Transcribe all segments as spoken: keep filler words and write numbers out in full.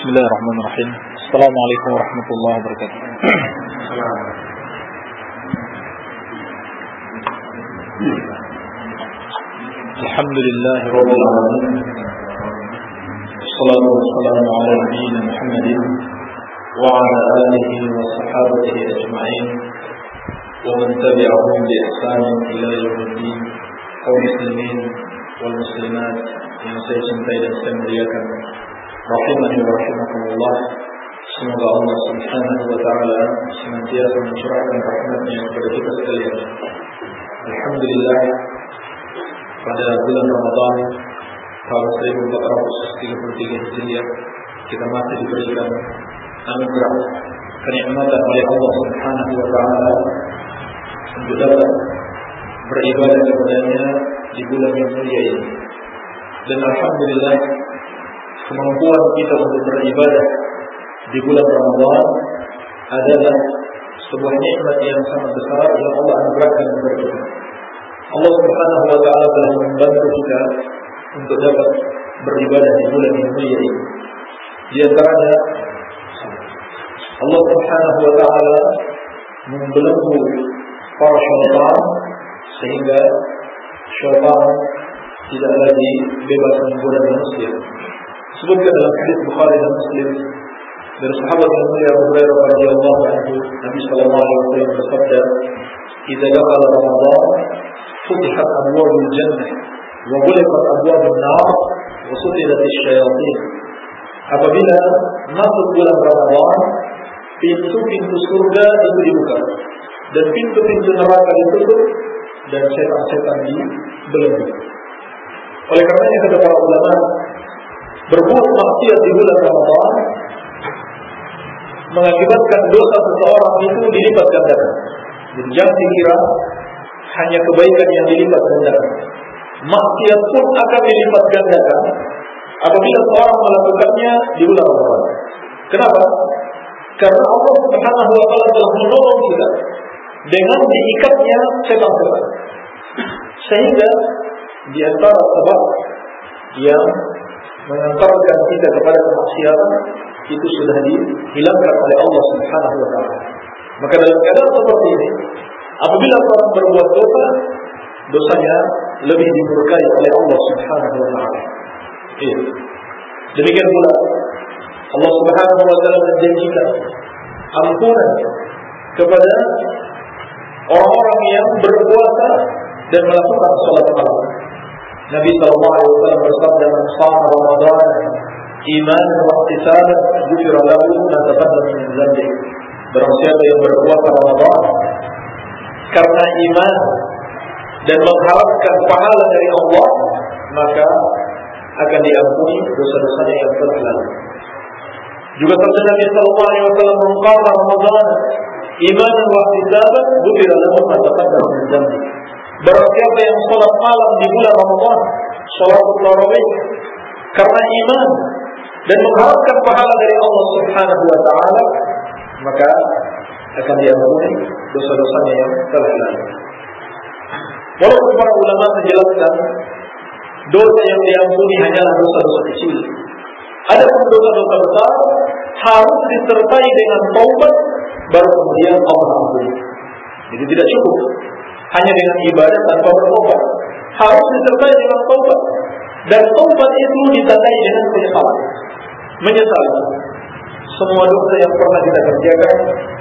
Bismillahirrahmanirrahim. Assalamualaikum warahmatullahi wabarakatuh. Alhamdulillahi rabbil alamin. Wassalatu wassalamu ala nabiyyina Muhammadin wa ala alihi wa sahbihi ajma'in wa man tabi'ahum bi ihsan ila yaumiddin. Kaum muslimin wal muslimat yang saya cintai dan saya muliakan, rahimani wa rahimakumullah. Semoga Allah subhanahu wa ta'ala senantiasa mencurahkan rahmatnya kepada kita sekalian. Alhamdulillah, pada bulan Ramadan tahun seribu empat ratus tiga puluh tiga Hijriah, kita masih diberikan anugerah kenikmatan oleh Allah subhanahu wa ta'ala untuk dapat beribadah kepadanya di bulan yang mulia ini. Dan alhamdulillah, kemampuan kita untuk beribadah di bulan Ramadan adalah sebuah nikmat yang sangat besar yang Allah anugerahkan kepada kita. Allah Subhanahu wa ta'ala telah membantu kita untuk dapat beribadah di bulan yang mulia ini. Di antaranya Allah Subhanahu wa ta'ala membelenggu para syaitan sehingga syaitan tidak lagi bebas menggoda manusia. Sebutkan dalam hadis Bukhari dan Muslim dari sahabat yang mulia Abu Hurairah radhiyallahu anhu, Nabi sallallahu alaihi wasallam bersabda, "Idza dakhala Ramadan, futihat abwabul jannah wa ghulqat abwabun nar wa sutilat asy-syayatin." Apabila masuk bulan Ramadan, pintu-pintu surga itu dibuka dan pintu-pintu neraka ditutup dan setan-setan dibelenggu. Oleh karenanya kata para ulama, berbuat maksiat di bulan Ramadan mengakibatkan dosa seseorang itu dilipat gandakan. Jadi jangan dikira hanya kebaikan yang dilipat gandakan. Maksiat pun akan dilipat gandakan apabila seorang melakukannya di bulan Ramadan. Kenapa? Karena Allah Subhanahu wa ta'ala telah menolong kita dengan diikatnya setan-setan. Sehingga di antara sebab yang mengantarkan kita kepada kemaksiatan itu sudah dihilangkan oleh Allah Subhanahu wa ta'ala. Maka dalam keadaan seperti ini, apabila orang berbuat dosa, dosanya lebih dimurkai oleh Allah Subhanahu wa ta'ala. Iya. Demikian pula Allah Subhanahu wa ta'ala menjanjikan ampunan kepada orang-orang yang berpuasa dan melakukan salat malam. Nabi sallallahu alaihi wasallam bersabda, "Man shama Ramadan imanan wa ihtisaban, ghufira lahu ma taqaddama min dhanbihi." Barang siapa yang berpuasa Ramadan karena iman dan mengharapkan pahala dari Allah, maka akan diampuni dosa-dosanya yang telah lalu. Juga sabda Nabi sallallahu alaihi wasallam, "Man qama Ramadan imanan wa ihtisaban, ghufira lahu ma taqaddama min dhanbihi." Barang siapa yang sholat malam di bulan Ramadan, sholat tarawih karena iman dan mengharapkan pahala dari Allah Subhanahu wa ta'ala, maka akan diampuni dosa-dosanya yang telah lalu. Walaupun para ulama menjelaskan dosa yang diampuni hanyalah dosa-dosa kecil, adapun dosa-dosa besar harus disertai dengan taubat, baru kemudian Allah ampuni. Jadi tidak cukup hanya dengan ibadah tanpa bertobat, harus disertai dengan taubat. Dan taubat itu ditandai dengan penyesalan. Menyesal semua dosa yang pernah kita kerjakan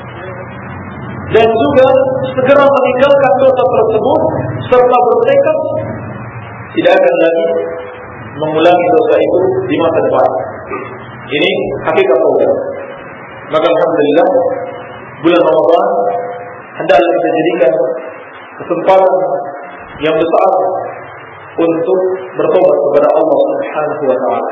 dan juga segera meninggalkan dosa tersebut serta bertekad tidak akan lagi mengulangi dosa itu di masa depan. Ini hakikat taubat. Maka alhamdulillah, bulan Ramadan hendaklah kita jadikan kesempatan yang besar untuk bertobat kepada Allah Subhanahu wa ta'ala.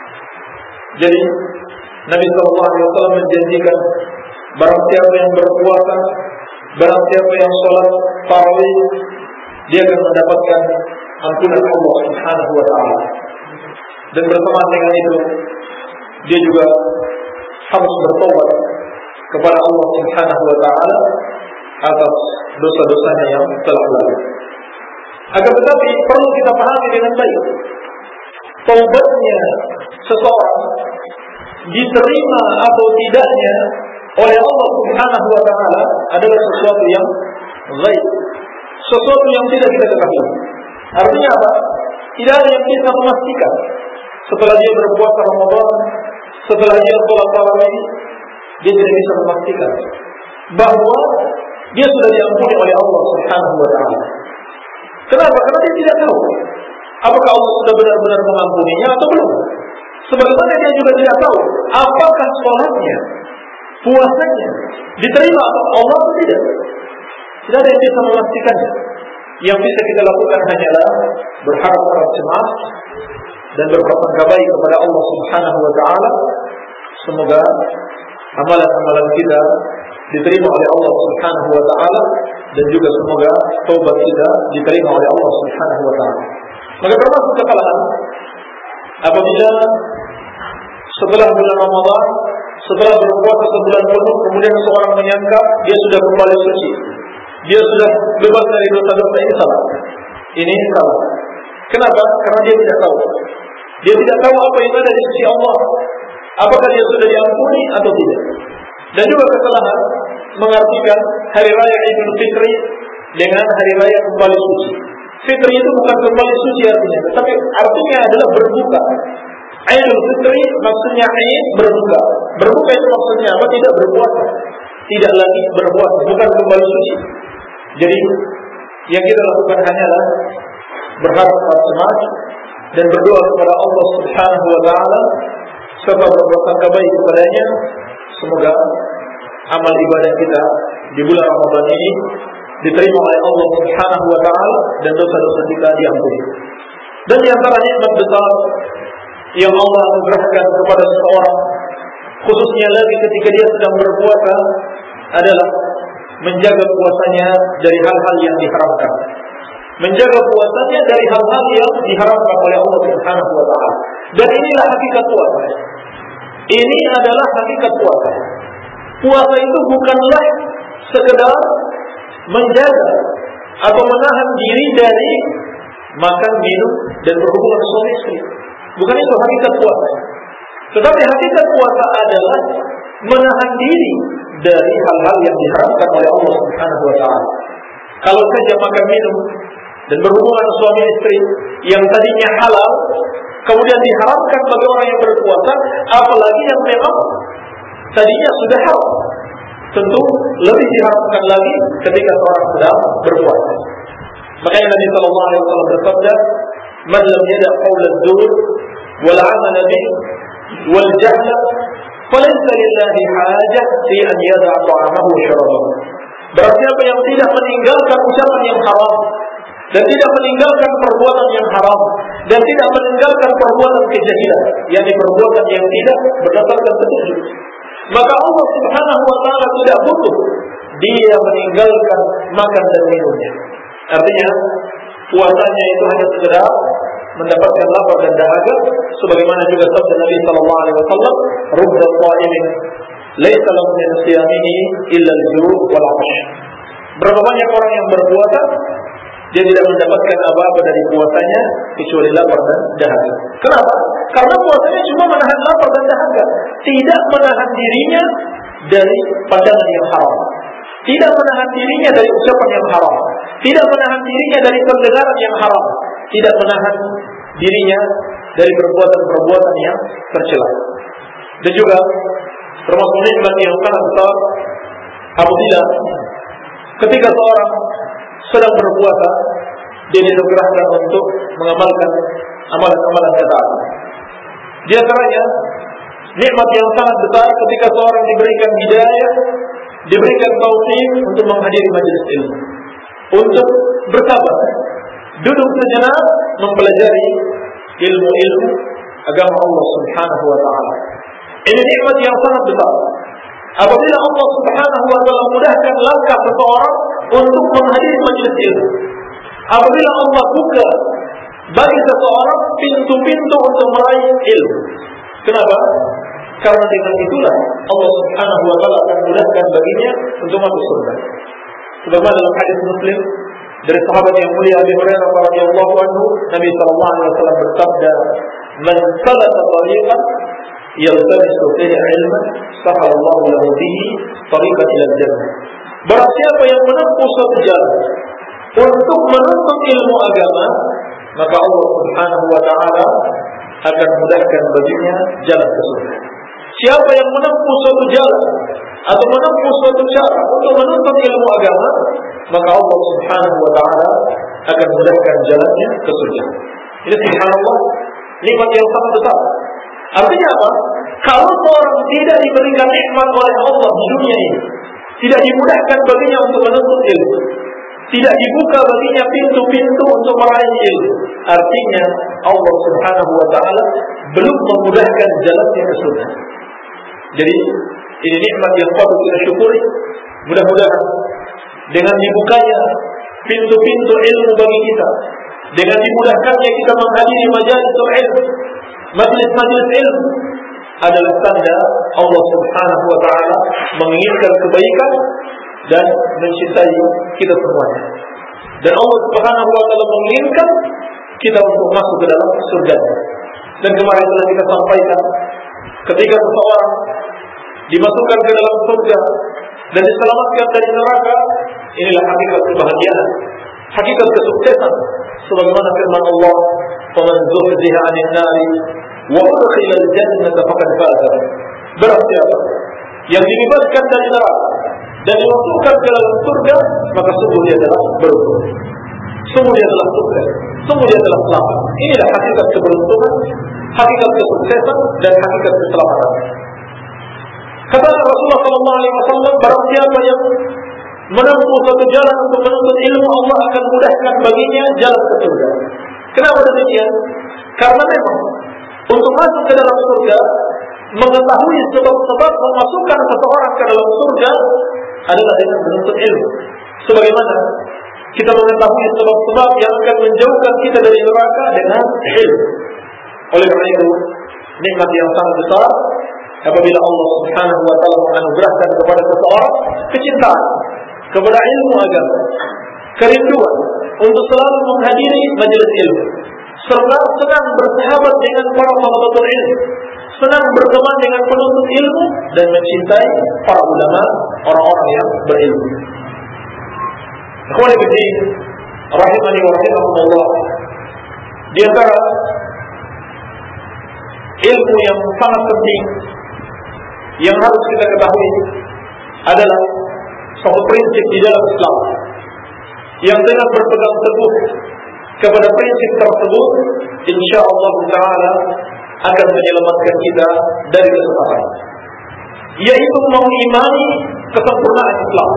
Jadi Nabi sallallahu alaihi wasallam menjanjikan barang siapa yang berpuasa, barang siapa yang sholat tarawih, dia akan mendapatkan ampunan Allah Subhanahu wa ta'ala. Dan bersamaan dengan itu, dia juga harus bertobat kepada Allah Subhanahu wa ta'ala atas dosa-dosanya yang telah lalu. Akan tetapi perlu kita pahami dengan baik, taubatnya seseorang diterima atau tidaknya oleh Allah Subhanahu wa taala adalah sesuatu yang ghaib, sesuatu yang tidak kita ketahui. Artinya apa? Tidak ada yang bisa memastikan setelah dia berpuasa Ramadan, setelah dia sholat tarawih, dia tidak bisa memastikan bahwa dia sudah diampuni oleh Allah Subhanahu wa taala. Kenapa? Karena dia tidak tahu apakah Allah sudah benar-benar mengampuninya atau belum. Sebagaimana dia juga tidak tahu apakah sholatnya, puasanya diterima oleh Allah atau tidak. Tidak ada yang bisa memastikannya. Yang bisa kita lakukan hanyalah berharap-harap cemas dan berprasangka baik kepada Allah Subhanahu wa taala. Semoga amalan-amalan kita diterima oleh Allah Subhanahu wa taala dan juga semoga taubat kita diterima oleh Allah Subhanahu wa taala. Maka termasuk kesalahan apabila setelah bulan Ramadan, setelah berpuasa sebulan penuh, kemudian seorang menyangka dia sudah kembali suci, dia sudah bebas dari dosa-dosa. Ini salah. Ini salah. Kenapa? Karena dia tidak tahu. Dia tidak tahu apa yang ada di sisi Allah. Apakah dia sudah diampuni atau tidak. Dan juga kesalahan mengartikan hari raya Idul Fitri dengan hari raya kembali suci. Fitri itu bukan kembali suci artinya, tetapi artinya adalah berbuka. Idul Fitri maksudnya Id, berbuka. Berbuka itu maksudnya apa? Tidak berpuasa, tidak lagi berpuasa, bukan kembali suci. Jadi yang kita lakukan hanyalah berharap semangat dan berdoa kepada Allah Subhanahu wa taala serta berprasangka baik kepadanya. Semoga amal ibadah kita di bulan Ramadan ini diterima oleh Allah Subhanahu wa taala dan dosa-dosa kita diampuni. Dan di antara nikmat besar yang Allah anugerahkan kepada seseorang, khususnya lagi ketika dia sedang berpuasa, adalah menjaga puasanya dari hal-hal yang diharamkan. Menjaga puasanya dari hal-hal yang diharamkan oleh Allah Subhanahu wa taala. Dan inilah hakikat puasa. Ini adalah hakikat puasa. Puasa itu bukanlah sekedar menjaga atau menahan diri dari makan, minum, dan berhubungan suami istri. Bukan itu hakikat puasa. Tetapi hakikat puasa adalah menahan diri dari hal-hal yang diharamkan oleh Allah Subhanahu wa taala. Kalau saja makan, minum, dan berhubungan suami istri yang tadinya halal kemudian diharamkan bagi orang yang berpuasa, apalagi yang memang tadinya sudah haram, tentu lebih diharamkan lagi ketika seorang sedang berpuasa. Makanya Nabi sallallahu alaihi wasallam bersabda, "Man lam yada' qaul az-zur wal 'amal bih wal jahl, falaysa lillahi hajah fi an yada'a ta'amahu wa syarabahu." Berarti apa yang tidak meninggalkan ucapan yang haram dan tidak meninggalkan perbuatan yang haram dan tidak meninggalkan perbuatan kejahilan, yakni perbuatan yang tidak berdasarkan petunjuk, maka Allah Subhanahu wa taala tidak butuh dia meninggalkan makan dan minumnya. Artinya puasanya itu hanya sekedar mendapatkan lapar dan dahaga, sebagaimana juga sabda Nabi sallallahu alaihi wasallam, "Rubba sha'imin laisa lahu min siyamihi illa al-ju' wal 'atash." Berapa banyak orang yang berpuasa dia tidak mendapatkan apa-apa dari puasanya kecuali lapar dan dahaga. Kenapa? Karena puasanya cuma menahan lapar dan dahaga, tidak menahan dirinya dari pandangan yang haram, tidak menahan dirinya dari ucapan yang haram, tidak menahan dirinya dari pendengaran yang haram, tidak menahan dirinya dari perbuatan-perbuatan yang tercela. Dan juga termasuk nikmat yang sangat besar apabila ketika seorang sedang berpuasa dia dianugerahkan untuk mengamalkan amalan-amalan ketaatan. Di antaranya nikmat yang sangat besar ketika seorang diberikan hidayah, diberikan taufik untuk menghadiri majelis ilmu, untuk bersabar, duduk sejenak mempelajari ilmu-ilmu agama Allah Subhanahu wa taala. Ini nikmat yang sangat besar. Apabila Allah Subhanahu wa taala mudahkan langkah seseorang untuk menghadiri majelis ilmu, apabila Allah buka bagi seseorang pintu-pintu untuk meraih ilmu. Kenapa? Karena dengan itulah Allah Subhanahu wa taala akan mudahkan baginya untuk masuk surga. Sebagaimana dalam hadis Muslim dari sahabat yang mulia Abu Hurairah radhiyallahu anhu, Nabi sallallahu alaihi wasallam bersabda, "Man salaka tariqan yaltamisu fihi ilman sahalallahu lahu bihi tariqan ila jannah. Barang siapa yang menempuh suatu jalan untuk menuntut ilmu agama, maka Allah Subhanahu wa taala akan mudahkan baginya jalan ke surga. Siapa yang menempuh suatu jalan atau menempuh suatu cara untuk menuntut ilmu agama, maka Allah Subhanahu wa taala akan mudahkan jalannya ke surga. Ini subhanallah, nikmat yang sangat besar. Artinya apa? Kalau seorang tidak diberikan nikmat oleh Allah di dunia ini, tidak dimudahkan baginya untuk menuntut ilmu, tidak dibuka baginya pintu-pintu untuk meraih ilmu, artinya Allah Subhanahu wa taala belum memudahkan jalannya ke surga. Jadi ini nikmat yang patut kita syukuri. Mudah-mudahan dengan dibukanya pintu-pintu ilmu bagi kita, dengan dimudahkannya kita menghadiri majalis ilmu, majlis-majlis ilmu, adalah tanda Allah Subhanahu wa taala menginginkan kebaikan dan mencintai kita semuanya. Dan Allah Subhanahu wa taala menginginkan kita untuk masuk ke dalam surga. Dan kemarin telah kita sampaikan, ketika seseorang dimasukkan ke dalam surga dan diselamatkan dari neraka, inilah hakikat kebahagiaan, hakikat kesuksesan. Sebagaimana firman Allah, "Faman zuhziha 'anil nari wa udkhila al-jannata faqad faza." Barang siapa yang dibebaskan dari neraka dan dimasukkan ke dalam surga, maka sungguh dia telah beruntung, sungguh dia telah sukses, sungguh dia telah selamat. Inilah hakikat keberuntungan, hakikat kesuksesan, dan hakikat keselamatan. Kata Rasulullah sallallahu alaihi wasallam, barang siapa yang menempuh suatu jalan untuk menuntut ilmu, Allah akan mudahkan baginya jalan ke surga. Kenapa demikian? Karena memang untuk masuk ke dalam surga, mengetahui sebab-sebab memasukkan seseorang ke dalam surga adalah dengan menuntut ilmu. Sebagaimana kita mengetahui sebab-sebab yang akan menjauhkan kita dari neraka dengan ilmu. Oleh karena itu, nikmat yang sangat besar apabila Allah Subhanahu wa taala menganugerahkan kepada seseorang kecintaan kepada ilmu agama, kerinduan untuk selalu menghadiri majelis ilmu, serta senang bersahabat dengan para penuntut ilmu, senang berteman dengan penuntut ilmu, dan mencintai para ulama, orang-orang yang berilmu. Ikhwani fillah, rahimani wa rahimakumullah, di antara ilmu yang sangat penting yang harus kita ketahui adalah suatu prinsip di dalam Islam yang dengan berpegang teguh kepada prinsip tersebut, insyaallah taala akan menyelamatkan kita dari kesesatan, yaitu mengimani kesempurnaan Islam.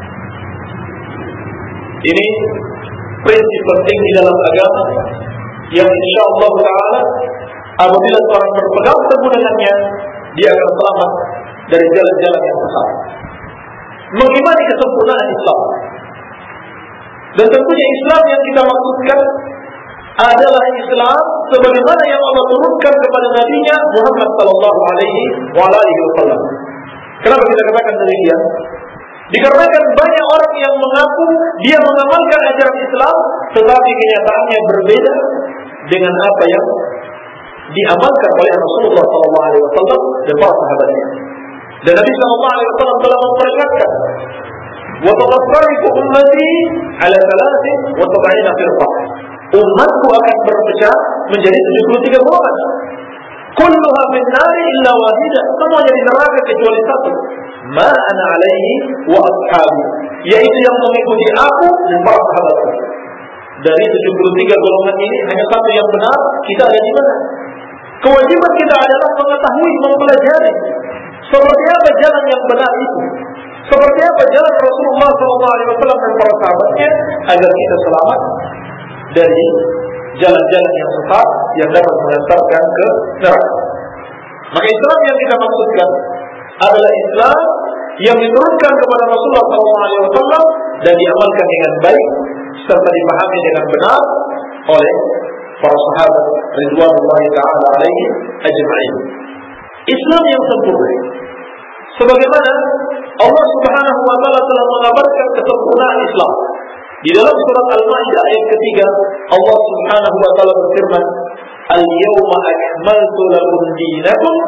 Ini prinsip penting di dalam agama yang insyaallah taala apabila seorang berpegang teguh dengannya, dia akan selamat dari jalan-jalan yang sesat. Mengimani kesempurnaan Islam. Dan tentunya Islam yang kita maksudkan adalah Islam sebagaimana yang Allah turunkan kepada Nabi-Nya Muhammad sallallahu alaihi wasallam. Kenapa kita katakan demikian? Dikarenakan banyak orang yang mengaku dia mengamalkan ajaran Islam, tetapi kenyataannya berbeda dengan apa yang diamalkan oleh Rasulullah sallallahu alaihi wasallam dan para sahabatnya. Dan Nabi sallallahu alaihi wasallam telah memperingatkan, "Wa tatafarraqu ummati ala thalathin wa sab'ina firqah." Umatku akan berpecah menjadi tujuh puluh tiga golongan. Kulluha min nari illa wahidah. Semuanya di neraka kecuali satu. Ma ana alaihi wa ashabi, yaitu yang mengikuti aku dan para sahabatku. Dari tujuh puluh tiga golongan ini hanya satu yang benar. Kita ada di mana? Kewajiban kita adalah mengetahui, mempelajari seperti apa jalan yang benar itu, seperti apa jalan Rasulullah sallallahu alaihi wasallam dan para sahabatnya, agar kita selamat dari jalan-jalan yang sesat yang dapat mengantarkan ke neraka. Maka Islam yang kita maksudkan adalah Islam yang diturunkan kepada Rasulullah sallallahu alaihi wasallam dan diamalkan dengan baik serta dipahami dengan benar oleh para sahabat ridwanullahi ta'ala alaihi ajma'in. Islam yang sempurna, sebagaimana Allah Subhanahu wa taala telah mengabarkan kesempurnaan Islam di dalam surat Al-Maidah ayat ketiga. Allah Subhanahu wa taala berfirman, "Al-yawma akmaltu lakum dinakum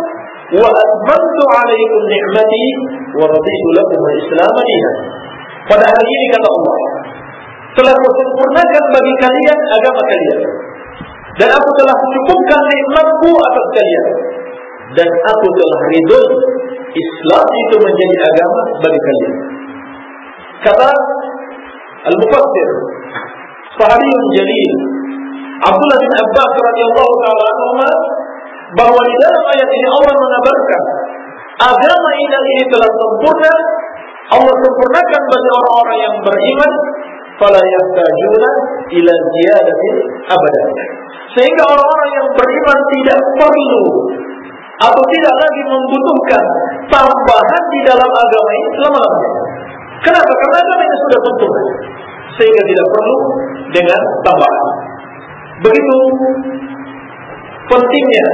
wa atmamtu 'alaikum ni'mati wa raditu lakum al-Islam dinan. Pada hari ini kata Allah, telah kusempurnakan bagi kalian agama kalian, dan aku telah cukupkan nikmatku atas kalian, dan aku telah ridho Islam itu menjadi agama bagi kalian. Kata Al-Mufassir Sahabiyun Jalil Abdullah bin Abbas radhiyallahu ta'ala anhu bahwa di dalam ayat ini Allah mengabarkan agama ini telah sempurna. Allah sempurnakan bagi orang-orang yang beriman, fala yahtajuna ila ziyadatin abadan. Sehingga orang-orang yang beriman tidak perlu atau tidak lagi membutuhkan tambahan di dalam agama ini selama-lamanya. Kenapa? Karena agama ini sudah sempurna, sehingga tidak perlu dengan tambahan. Begitu pentingnya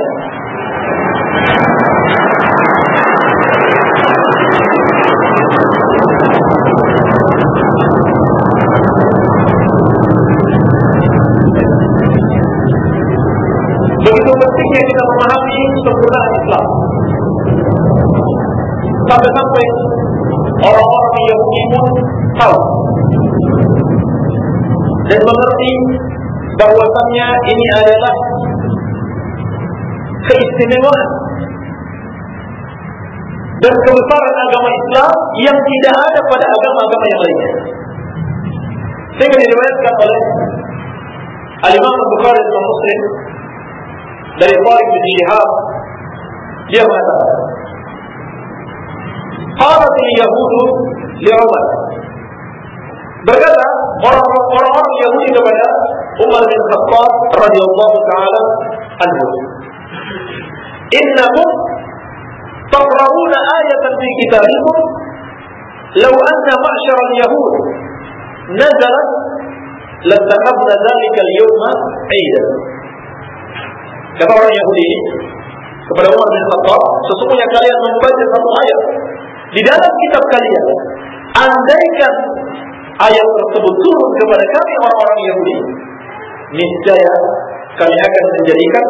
begitu pentingnya kita memahami sempurnaan Islam, sampai-sampai orang-orang Yahudi pun tahu dan mengerti bahwasannya ini adalah keistimewaan dan kebesaran agama Islam yang tidak ada pada agama-agama yang lainnya. Sehingga diriwayatkan oleh Al-Imam Al-Bukhari dan Muslim dari Tariq bin Shihab, dia mengatakan, qalat al-yahudu li Umar, berkata orang-orang Yahudi kepada Umar bin Khattab radhiyallahu taala anhu, innakum taqra'una ayatan fi kitabikum law anna ma'syar al-yahud nazalat lattakhadna dhalika al-yawma 'idan. Kata orang Yahudi kepada Umar bin Khattab, sesungguhnya kalian membaca satu ayat di dalam kitab kalian, andaikan ayat tersebut turun kepada kami orang-orang Yahudi, niscaya kami akan menjadikan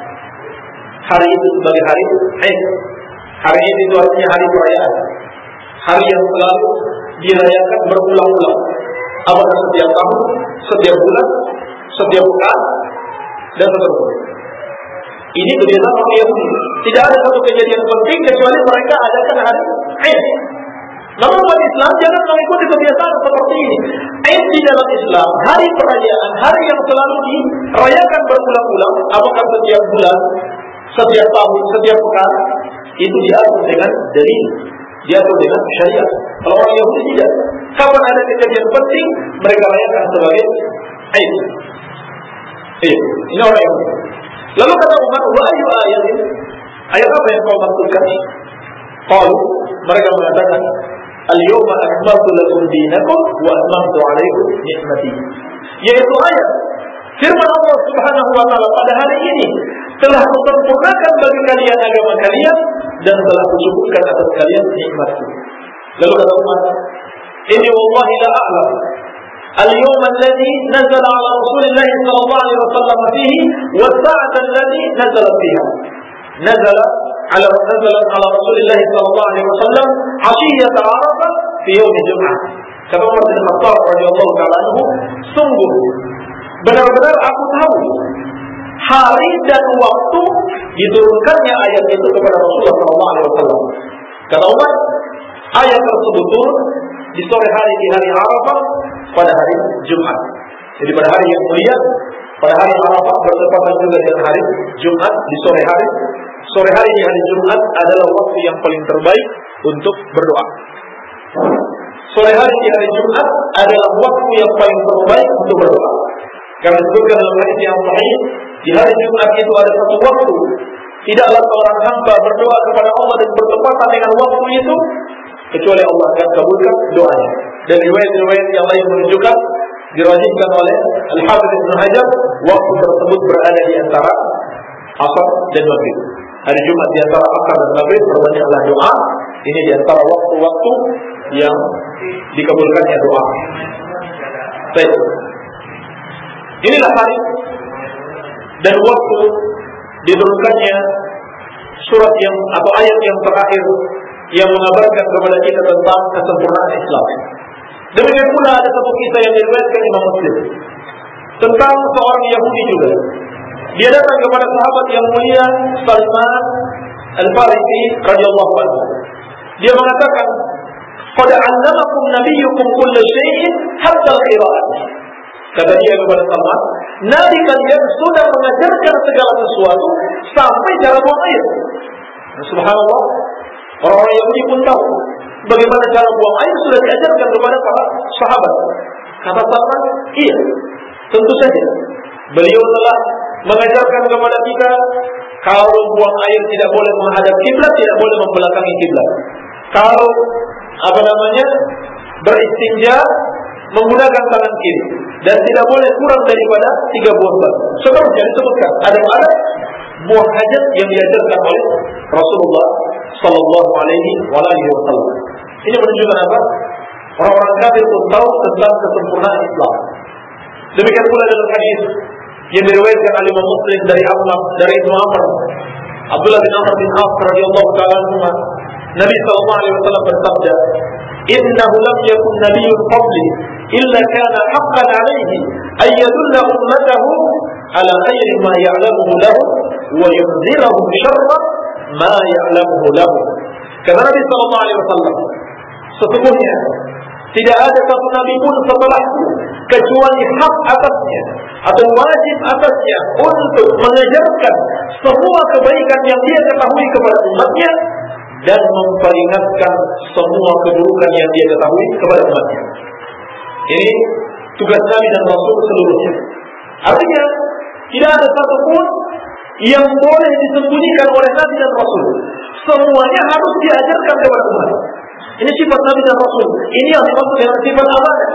hari itu sebagai hari Eid. Hari Eid itu artinya hari perayaan, hari yang selalu dirayakan berulang-ulang, apakah setiap tahun, setiap bulan, setiap pekan, dan seterusnya. Ini kebiasaan orang Yahudi. Tidak ada satu kejadian penting kecuali mereka adakan hari Eid. Namun umat Islam jangan mengikuti kebiasaan seperti ini. Eid di dalam Islam, hari perayaan, hari yang selalu dirayakan berulang-ulang, apakah setiap bulan, setiap tahun, setiap pekan, itu diatur dengan dalil, diatur dengan syariat. Kalau orang Yahudi tidak. Kapan ada kejadian penting, mereka rayakan sebagai Eid. Eh, ini orang Yahudi. Lalu kata Umar, wa ayu ayat ini? Ayat apa yang kau maksudkan? Qalu, mereka mengatakan, al-yawma akmaltu lakum dinakum wa atmamtu 'alaikum ni'mati. Yaitu ayat firman Allah Subhanahu wa taala, pada hari ini telah kusempurnakan bagi kalian agama kalian dan telah kucukupkan atas kalian nikmatku. Lalu kata Umar, ini wallahi la a'lam اليوم الذي نزل على رسول الله صلى الله عليه وسلم فيه والساعة التي نزل فيها نزل على نزل على رسول الله صلى الله عليه وسلم عشية عرفة في يوم الجمعة. Kata Umar bin Khattab radhiyallahu ta'ala anhu, sungguh benar-benar aku tahu hari dan waktu diturunkannya ayat itu kepada Rasulullah sallallahu alaihi wasallam. Kata Umar, ayat tersebut turun di sore hari di hari Arafah pada hari Jumat. Jadi pada hari yang mulia, pada hari Arafah bertepatan juga dengan hari Jumat di sore hari. Sore hari di hari Jumat adalah waktu yang paling terbaik untuk berdoa. Sore hari di hari Jumat adalah waktu yang paling terbaik untuk berdoa. Karena disebutkan dalam hadis yang sahih, di hari Jumat itu ada satu waktu, tidaklah seorang hamba berdoa kepada Allah dan bertepatan dengan waktu itu kecuali Allah akan kabulkan doanya. Dan riwayat-riwayat yang lain menunjukkan, dirajihkan oleh Al-Hafidz Ibnu Hajar, waktu tersebut berada di antara Asar dan Maghrib. Hari Jumat di antara Asar dan Maghrib perbanyaklah doa. Ini di antara waktu-waktu yang dikabulkannya doa. Baik. Inilah hari dan waktu diturunkannya surat yang atau ayat yang terakhir yang mengabarkan kepada kita tentang kesempurnaan Islam. Demikian pula ada satu kisah yang diriwayatkan Imam Muslim tentang seorang Yahudi juga. Dia datang kepada sahabat yang mulia Salman Al-Farisi radhiyallahu anhu. Dia mengatakan, "Qad 'allamakum nabiyyukum kulla syai'in hatta al-qira'ah." Kata dia kepada Salman, Nabi kalian sudah mengajarkan segala sesuatu sampai cara buang air. Subhanallah, orang-orang Yahudi pun tahu bagaimana cara buang air sudah diajarkan kepada para sahabat. Kata Salman, iya, tentu saja. Beliau telah mengajarkan kepada kita kalau buang air tidak boleh menghadap kiblat, tidak boleh membelakangi kiblat. Kalau apa namanya beristinja menggunakan tangan kiri dan tidak boleh kurang daripada tiga buah batu. Seterusnya disebutkan ada ada buang hajat yang diajarkan oleh Rasulullah Sallallahu Alaihi Wasallam. Ini menunjukkan apa? Orang-orang kafir pun tahu tentang kesempurnaan Islam. Demikian pula dalam hadis yang diriwayatkan oleh Imam Muslim dari Abdullah dari Ibnu Amr, Abdullah bin Amr bin Auf radhiyallahu ta'ala anhu, Nabi sallallahu alaihi wasallam bersabda, "Innahu lam yakun nabiyyun qabli illa kana haqqan 'alaihi ay yadulla ummatahu ala khayri ma ya'lamuhu lahum wa yunzirahum syarra ma ya'lamuhu lahum." Kata Nabi sallallahu alaihi wasallam, sesungguhnya tidak ada satu nabi pun setelahku kecuali hak atasnya atau wajib atasnya untuk mengajarkan semua kebaikan yang dia ketahui kepada umatnya dan memperingatkan semua keburukan yang dia ketahui kepada umatnya. Ini tugas Nabi dan Rasul seluruhnya. Artinya tidak ada satu pun yang boleh disembunyikan oleh Nabi dan Rasul. Semuanya harus diajarkan kepada umat. Ini sifat Nabi dan Rasul. Ini yang dimaksud dengan sifat amanah.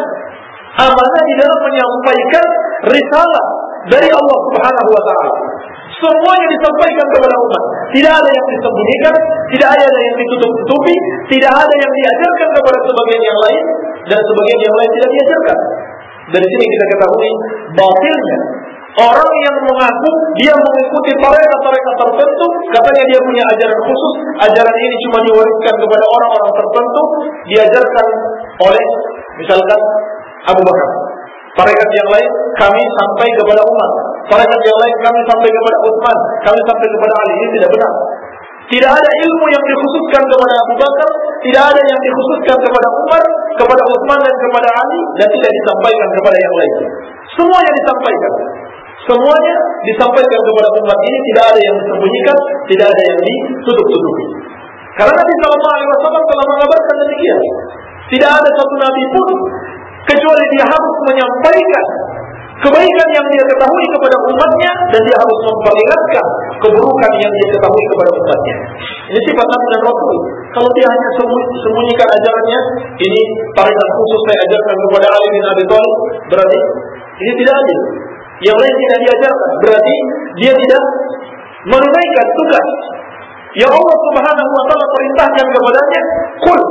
Amanah di dalam menyampaikan risalah dari Allah Subhanahu wa taala. Semuanya disampaikan kepada umat. Tidak ada yang disembunyikan, tidak ada yang ditutup-tutupi, tidak ada yang diajarkan kepada sebagian yang lain dan sebagian yang lain tidak diajarkan. Dari sini kita ketahui batilnya orang yang mengaku dia mengikuti tarekat-tarekat tertentu, katanya dia punya ajaran khusus, ajaran ini cuma diwariskan kepada orang-orang tertentu, diajarkan oleh misalkan Abu Bakar. Tarekat yang lain kami sampai kepada Umar, tarekat yang lain kami sampai kepada Utsman, kami sampai kepada Ali. Ini tidak benar. Tidak ada ilmu yang dikhususkan kepada Abu Bakar, tidak ada yang dikhususkan kepada Umar, kepada Utsman dan kepada Ali, dan tidak disampaikan kepada yang lain. Semuanya disampaikan. Semuanya disampaikan kepada umat ini, tidak ada yang disembunyikan, tidak ada yang ditutup-tutupi. Karena Nabi Sallallahu Alaihi Wasallam telah mengabarkan demikian. Tidak ada satu nabi pun kecuali dia harus menyampaikan kebaikan yang dia ketahui kepada umatnya dan dia harus memperingatkan keburukan yang dia ketahui kepada umatnya. Ini sifat Nabi dan Rasul. Kalau dia hanya sembunyikan ajarannya, ini tarekat khusus saya ajarkan kepada Ali bin Abi Thalib, berarti ini tidak adil. Yang lain tidak diajarkan, berarti dia tidak menunaikan tugas yang Allah Subhanahu wa taala perintahkan kepadanya. Qul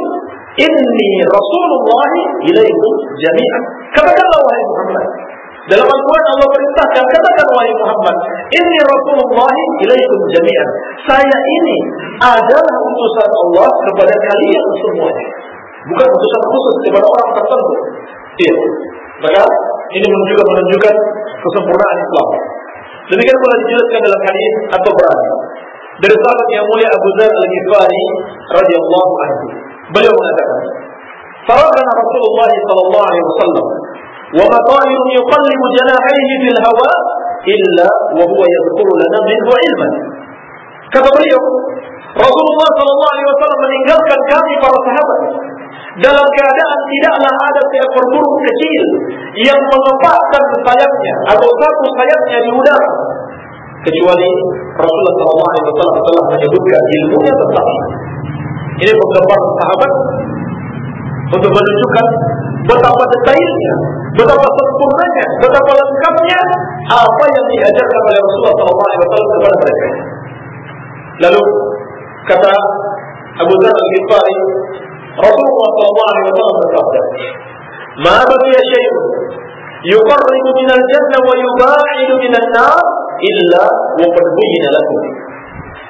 inni Rasulullah ilaikum jami'an. Katakanlah wahai Muhammad. Dalam Al-Quran Allah perintahkan, katakan wahai Muhammad, inni Rasulullah ilaikum jami'an. Saya ini adalah utusan Allah kepada kalian semuanya. Bukan utusan khusus kepada orang tertentu. Iya. Maka ini menunjukkan menunjukkan kesempurnaan Islam. Demikian pula dijelaskan dalam hadis atau berani dari sahabat yang mulia Abu Dzar Al-Ghifari radhiyallahu anhu. Beliau mengatakan, "Faradana Rasulullah sallallahu alaihi wasallam wa ma ta'irun yuqallibu janahihi fil hawa illa wa huwa yadhkuru lana minhu ilman." Kata beliau, Rasulullah sallallahu alaihi wasallam meninggalkan kami para sahabat dalam keadaan tidaklah ada seekor burung kecil yang mengepakkan sayapnya atau satu sayapnya di udara, kecuali Rasulullah sallallahu alaihi wasallam telah menyebutkan ilmunya tentang ini. Ini penggambaran sahabat untuk menunjukkan betapa detailnya, betapa sempurnanya, betapa lengkapnya apa yang diajarkan oleh Rasulullah sallallahu alaihi wasallam kepada mereka. Lalu kata Abu Dzar Al-Ghifari, Rasulullah sallallahu alaihi wasallam bersabda, "Ma baqiya syai'un yuqarribu minal jannah wa yubaidu minan nar illa wa qad buyyina lakum."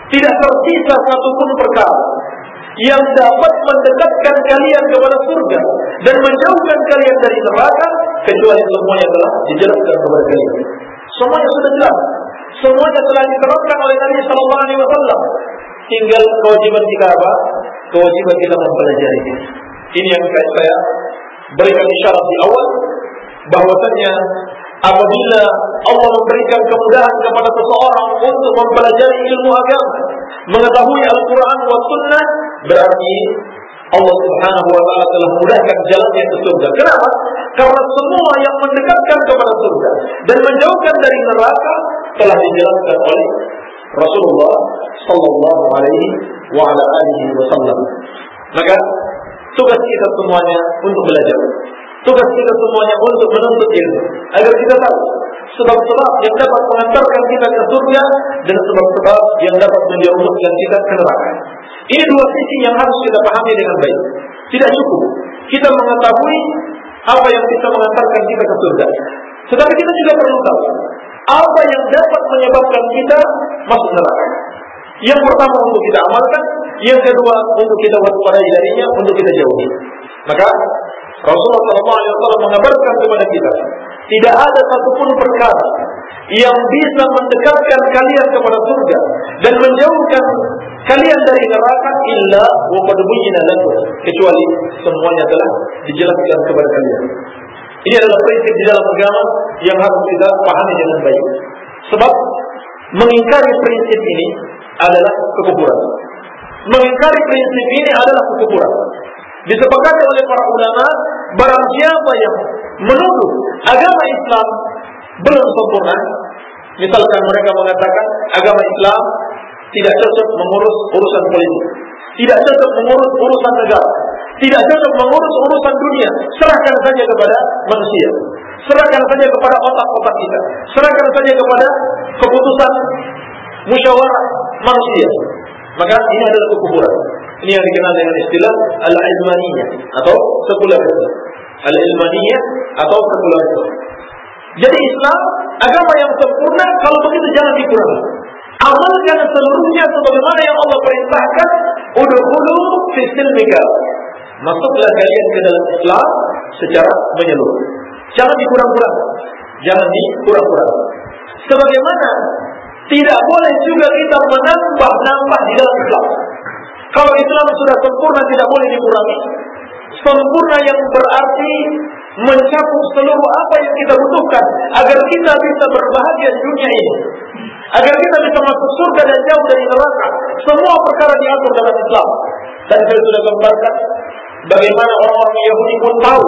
Tidak tersisa satupun perkara yang dapat mendekatkan kalian kepada surga dan menjauhkan kalian dari neraka kecuali semuanya telah dijelaskan kepada kalian. Semuanya sudah jelas. Semuanya telah diterangkan oleh Nabi Sallallahu Alaihi Wasallam. Tinggal kewajiban kita apa? Kewajiban kita mempelajari. Ini yang saya berikan isyarat di awal, bahwasanya apabila Allah memberikan kemudahan kepada seseorang untuk mempelajari ilmu agama, mengetahui Al-Quran wa Sunnah, berarti Allah Subhanahu wa Ta'ala telah mudahkan jalannya ke surga. Kenapa? Karena semua yang mendekatkan kepada surga dan menjauhkan dari neraka telah dijelaskan oleh Rasulullah Sallallahu Alaihi wa ala alihi Wasallam. Maka tugas kita semuanya untuk belajar. Tugas kita semuanya untuk menuntut ilmu agar kita tahu sebab-sebab yang dapat mengantarkan kita ke surga dan sebab-sebab yang dapat menjerumuskan kita ke neraka. Ini dua sisi yang harus kita pahami dengan baik. Tidak cukup kita mengetahui apa yang bisa mengantarkan kita ke surga, tetapi kita juga perlu tahu apa yang dapat menyebabkan kita masuk neraka. Yang pertama untuk kita amalkan, yang kedua untuk kita waspadai darinya, untuk kita jauhi. Maka Rasulullah shallallahu alaihi wasallam mengabarkan kepada kita, tidak ada satupun perkara yang bisa mendekatkan kalian kepada surga dan menjauhkan kalian dari neraka illa wa qad buyyina lakum, kecuali semuanya telah dijelaskan kepada kalian. Ini adalah prinsip di dalam agama yang harus kita pahami dengan baik. Sebab mengingkari prinsip ini adalah kekufuran. Mengingkari prinsip ini adalah kekufuran. Disepakati oleh para ulama, barang siapa yang menuduh agama Islam belum sempurna, misalkan mereka mengatakan agama Islam tidak cocok mengurus urusan politik, tidak cocok mengurus urusan negara, tidak cocok mengurus urusan dunia, serahkan saja kepada manusia, serahkan saja kepada otak-otak kita, serahkan saja kepada keputusan musyawarah manusia. Maka ini adalah kekufuran. Ini yang dikenal dengan istilah al-ilmaniyah atau sekularisme. Al-ilmaniyah atau sekularisme. Jadi Islam agama yang sempurna, kalau begitu jangan dikurangi. Amalkan seluruhnya sebagaimana yang Allah perintahkan. Udkhulu fi silmika. Masuklah kalian ke dalam Islam secara menyeluruh. Jangan dikurang-kurang. Jangan dikurang-kurang. Sebagaimana tidak boleh juga kita menambah-nambah di dalam Islam. Kalau Islam sudah sempurna, tidak boleh dikurangi. Sempurna yang berarti mencakup seluruh apa yang kita butuhkan agar kita bisa berbahagia di dunia ini, agar kita bisa masuk surga dan jauh dari neraka. Semua perkara diatur dalam Islam. Dan saya sudah gambarkan bagaimana orang-orang Yahudi pun tahu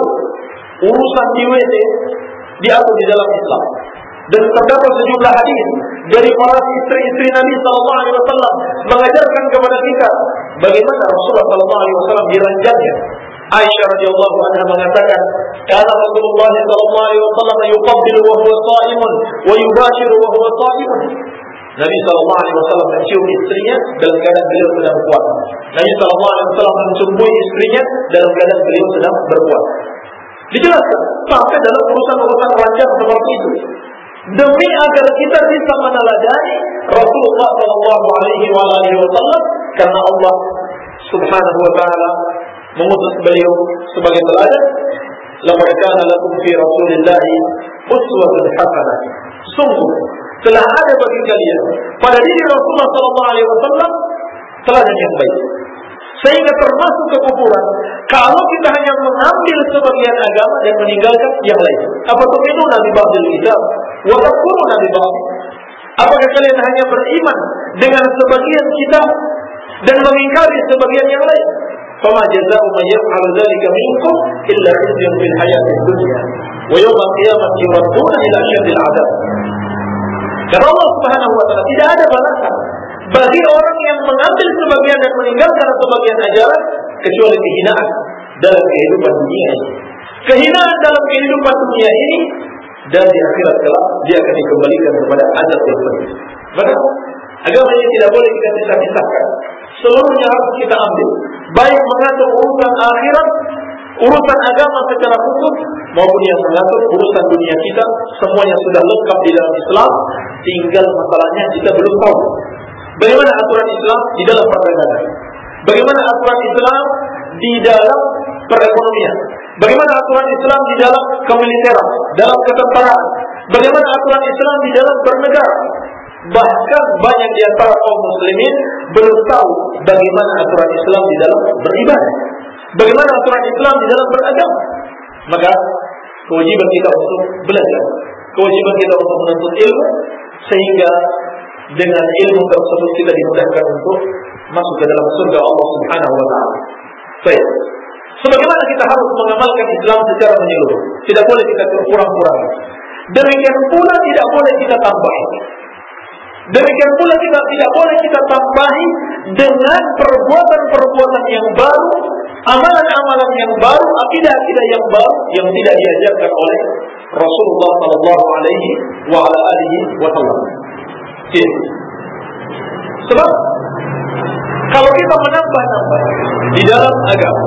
urusan di W C diatur di dalam Islam. Dan terdapat sejumlah hadis dari para istri-istri Nabi Sallallahu Alaihi Wasallam mengajarkan kepada kita bagaimana Rasulullah Sallallahu Alaihi Wasallam diranjangnya. Aisyah radhiyallahu anha mengatakan, "Kana Rasulullah Sallallahu Alaihi Wasallam yuqabbilu wa huwa sha'imun wa yubashiru wa huwa sha'imun." Nabi Sallallahu Alaihi Wasallam mencium istrinya dalam keadaan beliau sedang puasa. Nabi Sallallahu Alaihi Wasallam mencumbui istrinya dalam keadaan beliau sedang berpuasa. Dijelaskan sampai dalam urusan-urusan ranjang seperti itu, demi agar kita bisa meneladani Rasulullah Sallallahu Alaihi Wasallam, karena Allah Subhanahu Wa Taala mengutus beliau sebagai teladan. Laqad kana lakum fi Rasulillah uswatun hasanah. Sungguh telah ada bagi kalian pada diri Rasulullah Sallallahu Alaihi Wasallam teladan yang baik. Sehingga termasuk kekufuran kalau kita hanya mengambil sebagian agama dan meninggalkan yang lain. Apa tu'minuna bi ba'dil kitab wa takfuruna bi ba'd? Apakah kalian hanya beriman dengan sebagian kitab dan mengingkari sebagian yang lain? Fama jazaa'u man yaf'alu dzalika minkum illa khizyun fil hayatid dunya wa yawmal qiyamati yuradduna ila asyaddil 'adzab. Karena Allah Subhanahu wa taala tidak ada balasan bagi orang yang mengambil sebagian dan meninggalkan sebagian ajaran kecuali kehinaan dalam kehidupan dunia ini. Kehinaan dalam kehidupan dunia ini, dan di akhirat kelak dia akan dikembalikan kepada azab yang pedih. Maka agama ini tidak boleh kita pisah-pisahkan. Seluruhnya harus kita ambil, baik mengatur urusan akhirat, urusan agama secara khusus, maupun yang mengatur urusan dunia kita. Semuanya sudah lengkap di dalam Islam. Tinggal masalahnya kita belum tahu. Bagaimana aturan Islam di dalam perdagangan? Bagaimana aturan Islam di dalam perekonomian? Bagaimana aturan Islam di dalam kemiliteran, dalam ketentaraan? Bagaimana aturan Islam di dalam bernegara? Bahkan banyak di antara kaum muslimin belum tahu bagaimana aturan Islam di dalam beribadah, bagaimana aturan Islam di dalam beragama. Maka kewajiban kita untuk belajar, kewajiban kita untuk menuntut ilmu, sehingga dengan ilmu tersebut kita dimudahkan untuk masuk ke dalam surga Allah Subhanahu wa taala. Baik. Sebagaimana kita harus mengamalkan Islam secara menyeluruh, tidak boleh kita kurang-kurang. Demikian pula tidak boleh kita tambahi. Demikian pula kita tidak boleh kita tambahi dengan perbuatan-perbuatan yang baru, amalan-amalan yang baru, akidah-akidah yang baru yang tidak diajarkan oleh Rasulullah sallallahu alaihi wa ala alihi wasallam. Sebab kalau kita menambah-nambah di dalam agama,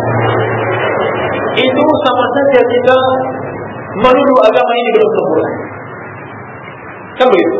itu sama saja kita menuduh agama ini belum sempurna. Kan begitu?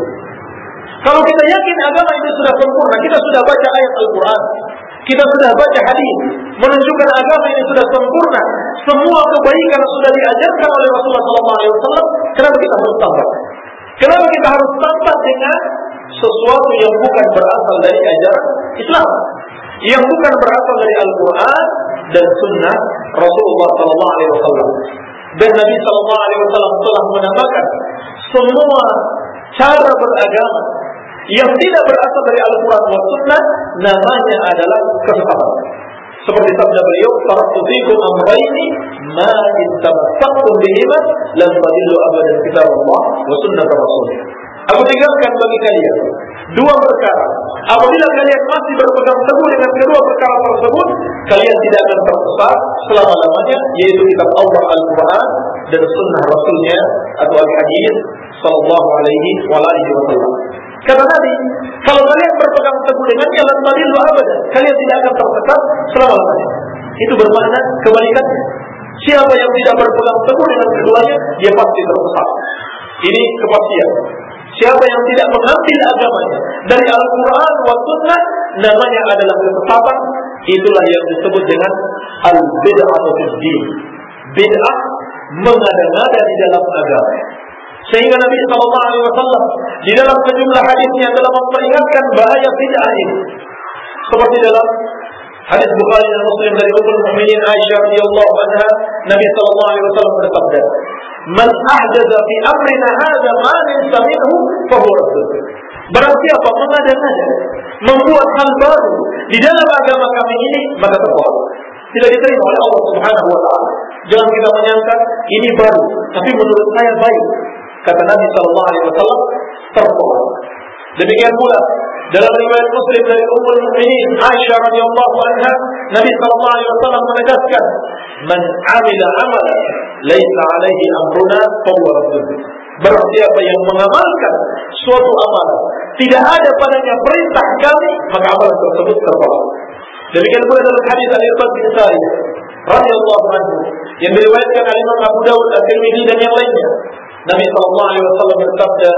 Kalau kita yakin agama ini sudah sempurna, kita sudah baca ayat Al-Quran, kita sudah baca hadis menunjukkan agama ini sudah sempurna, semua kebaikan sudah diajarkan oleh Rasulullah sallallahu alaihi wasallam, kenapa kita harus tambah? Kenapa kita harus tambah dengan sesuatu yang bukan berasal dari ajaran Islam, yang bukan berasal dari Al-Quran dan Sunnah Rasulullah sallallahu alaihi wasallam? Dan Nabi sallallahu alaihi wasallam telah menamakan semua cara beragama yang tidak berasal dari Al-Quran dan Sunnah namanya adalah kesesatan. Seperti sabda beliau, "Taraktu fikum amrayni ma in tamassaktum bihima lan tadillu abadan kitab Allah wa sunnah Rasul." Aku tinggalkan bagi kalian dua perkara. Apabila kalian masih berpegang teguh dengan kedua perkara tersebut, kalian tidak akan tersesat selama-lamanya, yaitu kitab Allah Al-Quran dan sunnah Rasulnya atau Al-Hadis sallallahu alaihi wa alihi wasallam. Kata Nabi, kalau kalian berpegang teguh dengannya, lan tadillu abadan, kalian tidak akan tersesat selama-lamanya. Itu bermakna kebalikannya. Siapa yang tidak berpegang teguh dengan keduanya, dia pasti tersesat. Ini kepastian. Siapa yang tidak mengambil agamanya dari Al-Quran wa Sunnah, namanya adalah kesesatan. Itulah yang disebut dengan al-bid'atu fid din. Bid'ah mengada-ngada di dalam agama. Sehingga Nabi sallallahu alaihi wasallam di dalam sejumlah hadisnya telah memperingatkan bahaya bid'ah ini. Seperti dalam hadis Bukhari dan Muslim dari Ummul Mukminin Aisyah radhiyallahu anha, Nabi sallallahu alaihi wasallam bersabda, "Man ahdatsa fi amrina hadza ma laysa minhu fa huwa radd." Barang siapa mengada-ngada, membuat hal baru di dalam agama kami ini, maka tertolak. Tidak diterima oleh Allah Subhanahu wa taala. Jangan kita menyangka ini baru, tapi menurut saya baik. Kata Nabi sallallahu alaihi wasallam, tertolak. Demikian pula dalam riwayat Muslim dari Ummul Mukminin Aisyah radhiyallahu anha, Nabi sallallahu alaihi wasallam menegaskan, "Man 'amila 'amalan laisa 'alaihi amruna fa huwa radd." Barang siapa yang mengamalkan suatu amalan tidak ada padanya perintah kami, maka amalan tersebut tertolak. Demikian pula dalam hadis Al-Irbad bin Sariyah radhiyallahu anhu yang diriwayatkan oleh Imam Abu Dawud, At-Tirmidzi dan yang lainnya, Nabi sallallahu alaihi wasallam bersabda,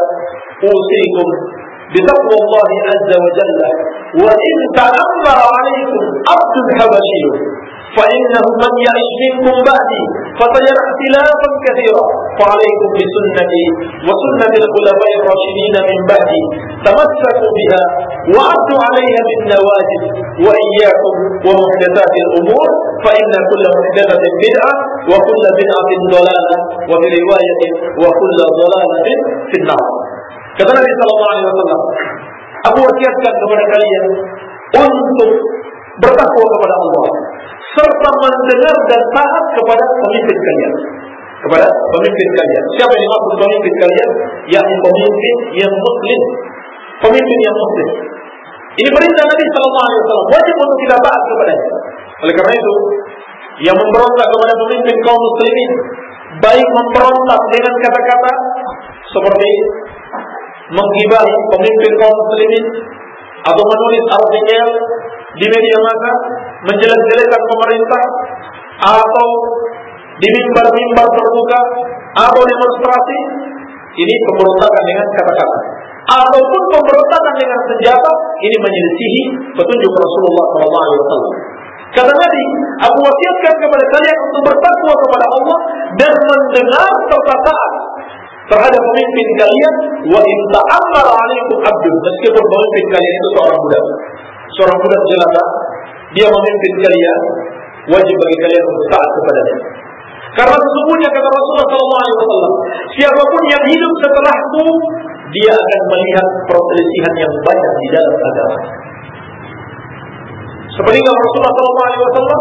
"Usikum بتقوى الله عز وجل وإن تأمر عليكم عبد حبشي فإنه من يعش منكم بعدي فسيرى اختلافا كثيرا فعليكم بسنتي وسنة الخلفاء الراشدين من بعدي تمسكوا بها وعضوا عليها بالنواجذ وإياكم ومحدثات الأمور فإن كل محدثة بدعة وكل بدعة ضلالة وفي رواية وكل ضلالة في النار." Kata Nabi sallallahu alaihi wasallam, "Aku wasiatkan kepada kalian untuk bertakwa kepada Allah serta mendengar dan taat kepada pemimpin kalian." Kepada pemimpin kalian. Siapa yang dimaksud pemimpin kalian? Yakni pemimpin yang muslim. Pemimpin yang muslim. Ini perintah Nabi sallallahu alaihi wasallam, wajib untuk kita taat kepadanya. Oleh karena itu, yang memberontak kepada pemimpin kaum muslimin, baik memberontak dengan kata-kata seperti menggibahi pemimpin kaum muslimin atau menulis artikel di media massa menjelek-jelekan pemerintah, atau di mimbar-mimbar terbuka atau demonstrasi, ini pemberontakan dengan kata-kata. ataupun pemberontakan dengan senjata, ini menyelisihi petunjuk Rasulullah shallallahu alaihi wasallam. Kata Nabi, aku wasiatkan kepada kalian untuk bertakwa kepada Allah dan mendengar serta taat terhadap pemimpin kalian. Wa in ta'ammara 'alaikum 'abdun, meskipun pemimpin kalian itu seorang budak. Seorang budak jelata, dia memimpin kalian, wajib bagi kalian untuk taat kepadanya. Karena sesungguhnya kata Rasulullah shallallahu alaihi wasallam, siapapun yang hidup setelahku, dia akan melihat perselisihan yang banyak di dalam agama. Seperti Rasulullah shallallahu alaihi wasallam,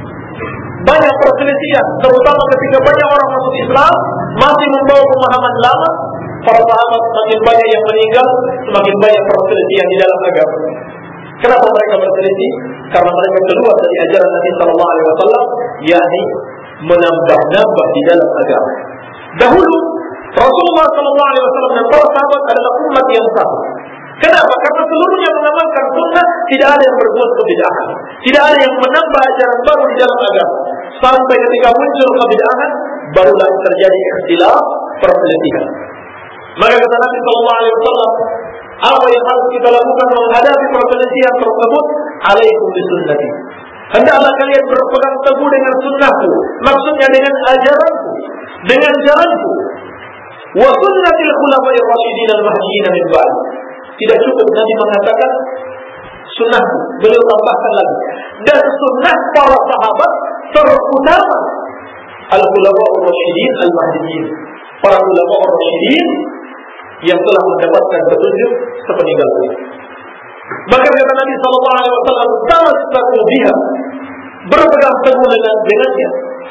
banyak perselisihan, terutama ketika banyak orang masuk Islam masih membawa pemahaman lama. Para sahabat semakin banyak yang meninggal, semakin banyak perselisihan di dalam agama. Kenapa mereka berselisih? Karena mereka keluar dari ajaran Nabi shallallahu alaihi wasallam, yakni menambah-nambah di dalam agama. Dahulu Rasulullah shallallahu alaihi wasallam dan para sahabat adalah umat yang satu. Kenapa? Karena seluruhnya mengamalkan sunnah, tidak ada yang berbuat kebid'ahan, tidak ada yang menambah ajaran baru di dalam agama. Sampai ketika muncul kebid'ahan, barulah terjadi ikhtilaf, perselisihan. Maka kata Nabi shallallahu alaihi wasallam, apa yang harus kita lakukan menghadapi perselisihan tersebut? Alaikum bisunnati. Hendaklah kalian berpegang teguh dengan sunnahku, maksudnya dengan ajaranku, dengan jalanku. Wa sunnatil khulafa'ir rasyidin al-mahdiyyin min ba'd. Tidak cukup Nabi mengatakan sunnahku, beliau tambahkan lagi, dan sunnah para sahabat terutama al-khulafa'ur rasyidin al-mahdiyyin, para khulafa'ur rasyidin yang telah mendapatkan petunjuk sepeninggalku. Maka kata Nabi sallallahu alaihi wasallam, "Tamassaku biha." Berpegang teguh dengan dengannya.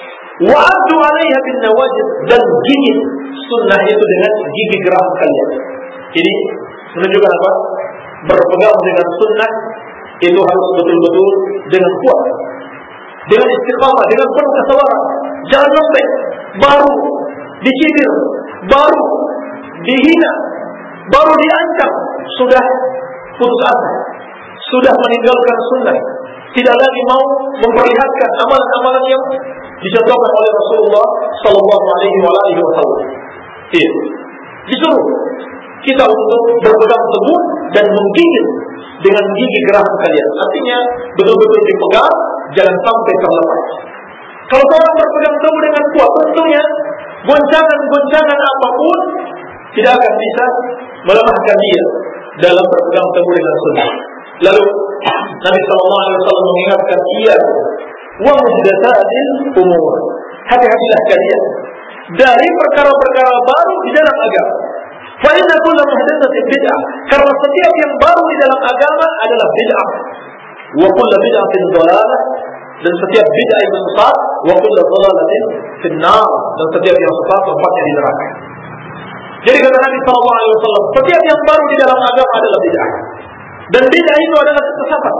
Wa 'addu 'alaiha bin nawajid, dan gigit sunnah itu dengan gigi geraham kalian. Ini menunjukkan apa? Berpegang dengan sunnah itu harus betul-betul dengan kuat, dengan istiqamah, dengan penuh kesabaran. Jangan sampai baru dicibir, baru dihina, baru diancam, sudah putus asa, sudah meninggalkan sunnah, tidak lagi mau memperlihatkan amalan-amalan yang dicontohkan oleh Rasulullah Sallallahu Alaihi Wasallam. Iya, disuruh kita untuk berpegang teguh dan menggigit dengan gigi geraham kalian. Artinya betul-betul dipegang, jangan sampai terlepas. Kalau orang berpegang teguh dengan kuat, tentunya goncangan-goncangan apapun tidak akan bisa melemahkan dia dalam berpegang teguh dengan sunnah. Lalu Nabi Sallallahu Alaihi Wasallam mengingatkan, iya, wa muhdatsatil umur. Hati-hatilah kalian dari perkara-perkara baru di dalam agama. Fa inna kullu muhdatsatin bid'ah. Karena setiap yang baru di dalam agama adalah bid'ah. Wa kullu bid'atin dhalalah, dan setiap bid'ah yang sesat, wa kullu dhalalatin finnar, dan setiap yang sesat tempatnya di neraka. Jadi kata Nabi Sallallahu Alaihi Wasallam, setiap yang baru di dalam agama adalah bid'ah, dan bid'ah itu adalah kesesatan.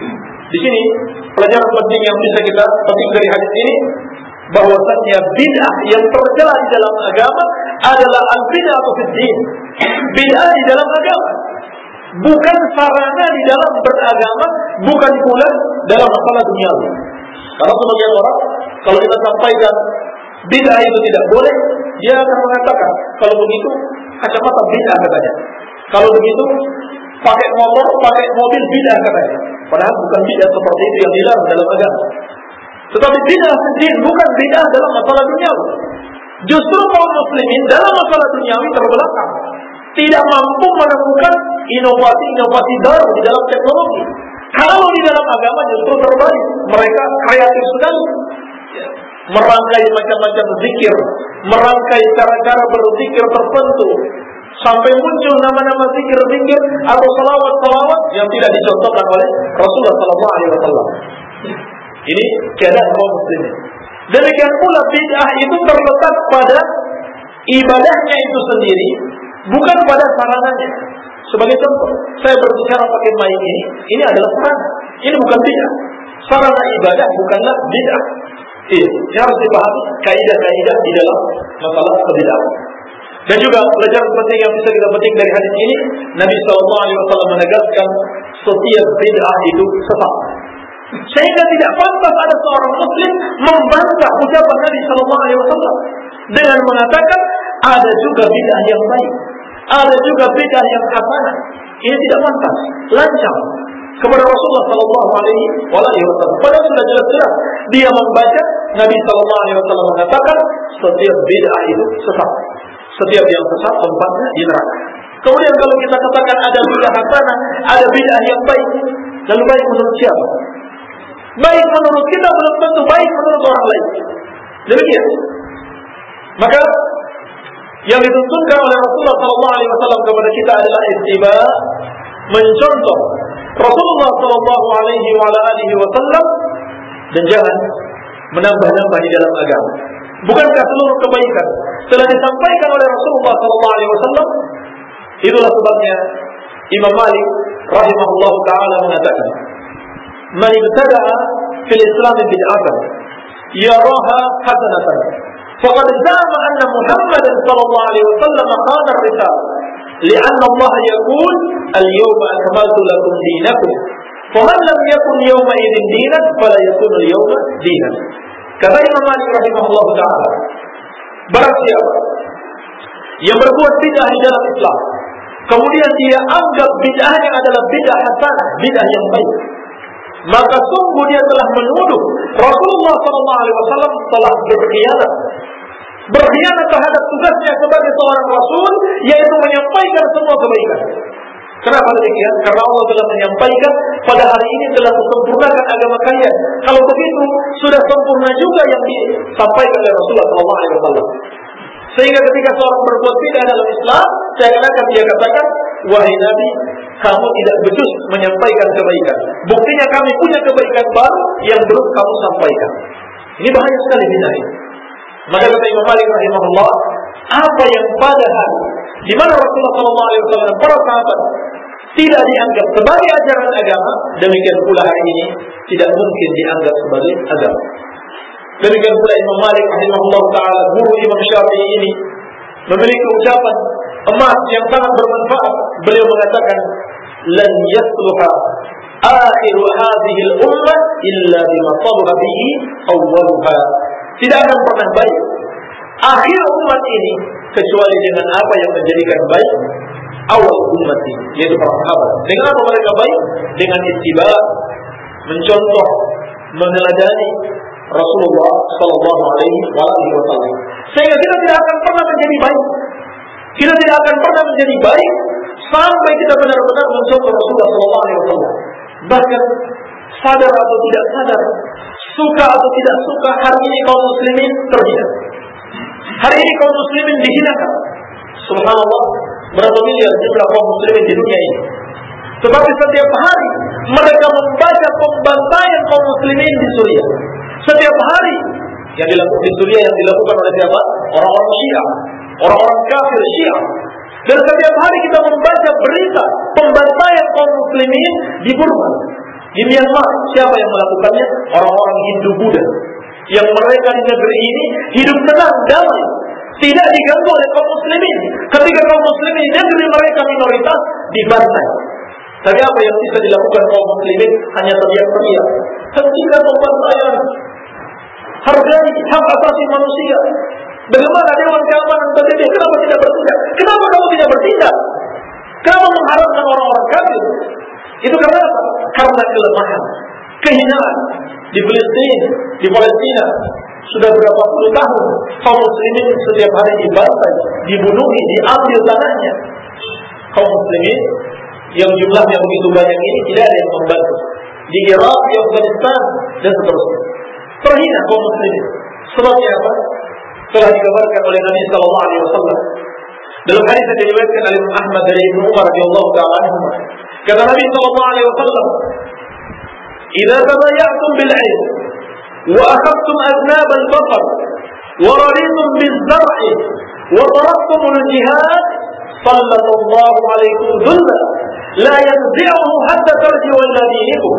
Di sini pelajaran penting yang bisa kita petik dari hadis ini, bahwasanya bid'ah yang tercela di dalam agama adalah al-bid'atu fid din. Bid'ah di dalam agama, bukan sarana di dalam beragama, bukan pula dalam masalah duniawi. Karena sebagian orang, kalau kita sampaikan bid'ah itu tidak boleh, dia akan mengatakan, kalau begitu kacamata bid'ah katanya, kalau begitu pakai motor, pakai mobil bid'ah katanya. Padahal bukan bid'ah seperti itu yang dilarang dalam agama. Tetapi bid'ah sendiri bukan bid'ah dalam masalah duniawi. Justru kaum muslimin dalam masalah duniawi terbelakang, tidak mampu menemukan inovasi-inovasi baru di dalam teknologi. Kalau di dalam agama justru terbalik, mereka kreatif sekali, merangkai macam-macam zikir, merangkai cara-cara berzikir tertentu, sampai muncul nama-nama zikir-zikir atau salawat-salawat yang tidak dicontohkan oleh Rasulullah Sallallahu Alaihi Wasallam. Ini keadaan kaum muslimin. Demikian pula bid'ah itu terletak pada ibadahnya itu sendiri, bukan pada sarananya. Sebagai contoh, saya berbicara pakai mic ini, ini adalah sarana. Ini bukan bid'ah. Sarana ibadah bukanlah bid'ah. Iya, harus dipahami kaidah-kaidah di dalam masalah kebid'ahan. Dan juga pelajaran penting yang bisa kita petik dari hadis ini, Nabi Sallallahu Alaihi Wasallam menegaskan setiap bid'ah itu sesat. Sehingga tidak pantas ada seorang muslim membantah ucapan Nabi Sallallahu Alaihi Wasallam dengan mengatakan ada juga bid'ah yang baik, Ada juga bid'ah yang hasanah. Ini tidak pantas, lancang kepada Rasulullah Sallallahu Alaihi Wasallam. Padahal sudah jelas-jelas dia membaca Nabi Sallallahu Alaihi Wasallam mengatakan setiap bid'ah itu sesat. Setiap yang sesat tempatnya di neraka. Kemudian kalau kita katakan ada bid'ah hasanah, ada bid'ah yang baik, lalu baik menurut siapa? Baik menurut kita belum tentu baik menurut orang lain. Demikian. Maka yang dituntunkan oleh Rasulullah Sallallahu Alaihi Wasallam kepada kita adalah ittiba, mencontoh Rasulullah Sallallahu Alaihi Wasallam dan jangan menambah-nambah di dalam agama. Bukankah seluruh kebaikan telah disampaikan oleh Rasulullah Sallallahu Alaihi Wasallam? Itulah sebabnya Imam Malik rahimahullah taala mengatakan, "Man ibtada'a fil Islam bid'atan yaraha hasanatan, faqad za'ama anna Muhammadan sallallahu alaihi wasallam khana ar-risalah, li'anna Allah yaqul al-yawma akmaltu lakum dinakum, faman lam yakun yawma idzin dinan fala yakun al-yawma dinan." Kata Imam Malik rahimahullah taala, barang siapa yang berbuat bid'ah di dalam Islam, kemudian dia anggap bid'ahnya adalah bid'ah hasanah, bid'ah yang baik, maka sungguh dia telah menuduh Rasulullah sallallahu alaihi wasallam telah berkhianat. Berkhianat terhadap tugasnya sebagai seorang rasul, yaitu menyampaikan semua kebaikan. Kenapa demikian? Karena Allah telah menyampaikan pada hari ini telah disempurnakan agama kalian. Kalau begitu sudah sempurna juga yang disampaikan oleh Rasulullah sallallahu alaihi wasallam. Sehingga ketika seorang berbuat bid'ah dalam Islam, seakan-akan dia katakan, wahai Nabi, kamu tidak becus menyampaikan kebaikan. Buktinya kami punya kebaikan baru yang belum kamu sampaikan. Ini bahaya sekali bid'ah ini. Maka kata Imam Malik rahimahullah, apa yang padahal di mana Rasulullah sallallahu alaihi wasallam dan para sahabat tidak dianggap sebagai ajaran agama, demikian pula hari ini tidak mungkin dianggap sebagai agama. Demikian pula Imam Malik rahimahullah taala, guru Imam Syafi'i ini memiliki ucapan emas yang sangat bermanfaat. Beliau mengatakan, "Lan yasluha akhiru hadhihi al-ummah illa bima salaha bihi awwaluha." Tidak akan pernah baik akhir umat ini kecuali dengan apa yang menjadikan baik awal umat ini, yaitu para sahabat. Dengan apa mereka baik? Dengan ittiba, mencontoh, meneladani Rasulullah sallallahu alaihi wasallam. Sehingga kita tidak akan pernah menjadi baik. Kita tidak akan pernah menjadi baik sampai kita benar-benar mencontoh Rasulullah sallallahu alaihi wasallam. Bahkan sadar atau tidak sadar, suka atau tidak suka, hari ini kaum muslimin terhina. Hari ini kaum muslimin dihinakan. Subhanallah, berapa miliar jumlah kaum muslimin di dunia ini. Tetapi setiap hari mereka membaca pembantaian kaum muslimin di Suriah. Setiap hari yang dilakukan di Suriah yang dilakukan oleh siapa? Orang-orang Syiah, orang-orang kafir Syiah. Dan setiap hari kita membaca berita pembantaian kaum muslimin di Burma, di Myanmar. Siapa yang melakukannya? Orang-orang Hindu Buddha, yang mereka di negeri ini hidup tenang, damai, tidak diganggu oleh kaum muslimin. Ketika kaum muslimin di negeri mereka minoritas dibantai. Tapi apa yang bisa dilakukan kaum muslimin? Hanya teriak-teriak, hentikan pembantaian, hargai hak asasi manusia. Bagaimana Dewan Keamanan P B B? Kenapa tidak bertindak? Kenapa kamu tidak bertindak? Kenapa mengharapkan orang-orang kafir? Itu karena apa? Karena kelemahan, kehinaan. Di Palestina, di Palestina sudah berapa puluh tahun kaum muslimin setiap hari dibantai, dibunuhi, diambil tanahnya. Kaum muslimin yang jumlahnya begitu banyak ini tidak ada yang membantu. Di Irak, di Afghanistan dan seterusnya terhina kaum muslimin. Sebabnya apa? Telah dikabarkan oleh Nabi sallallahu alaihi wasallam dalam hadis yang diriwayatkan oleh Imam Ahmad dari Ibnu Umar radhiyallahu ta'ala anhu. Kata Nabi sallallahu alaihi wasallam, "Idza tabayatum bil 'ayn wa akhadtum aznab al-baqar wa raditum biz-zar'i wa taraktum al-jihad, sallallahu alaikum dhulla la yanzi'uhu hatta tarji'u ila dinikum."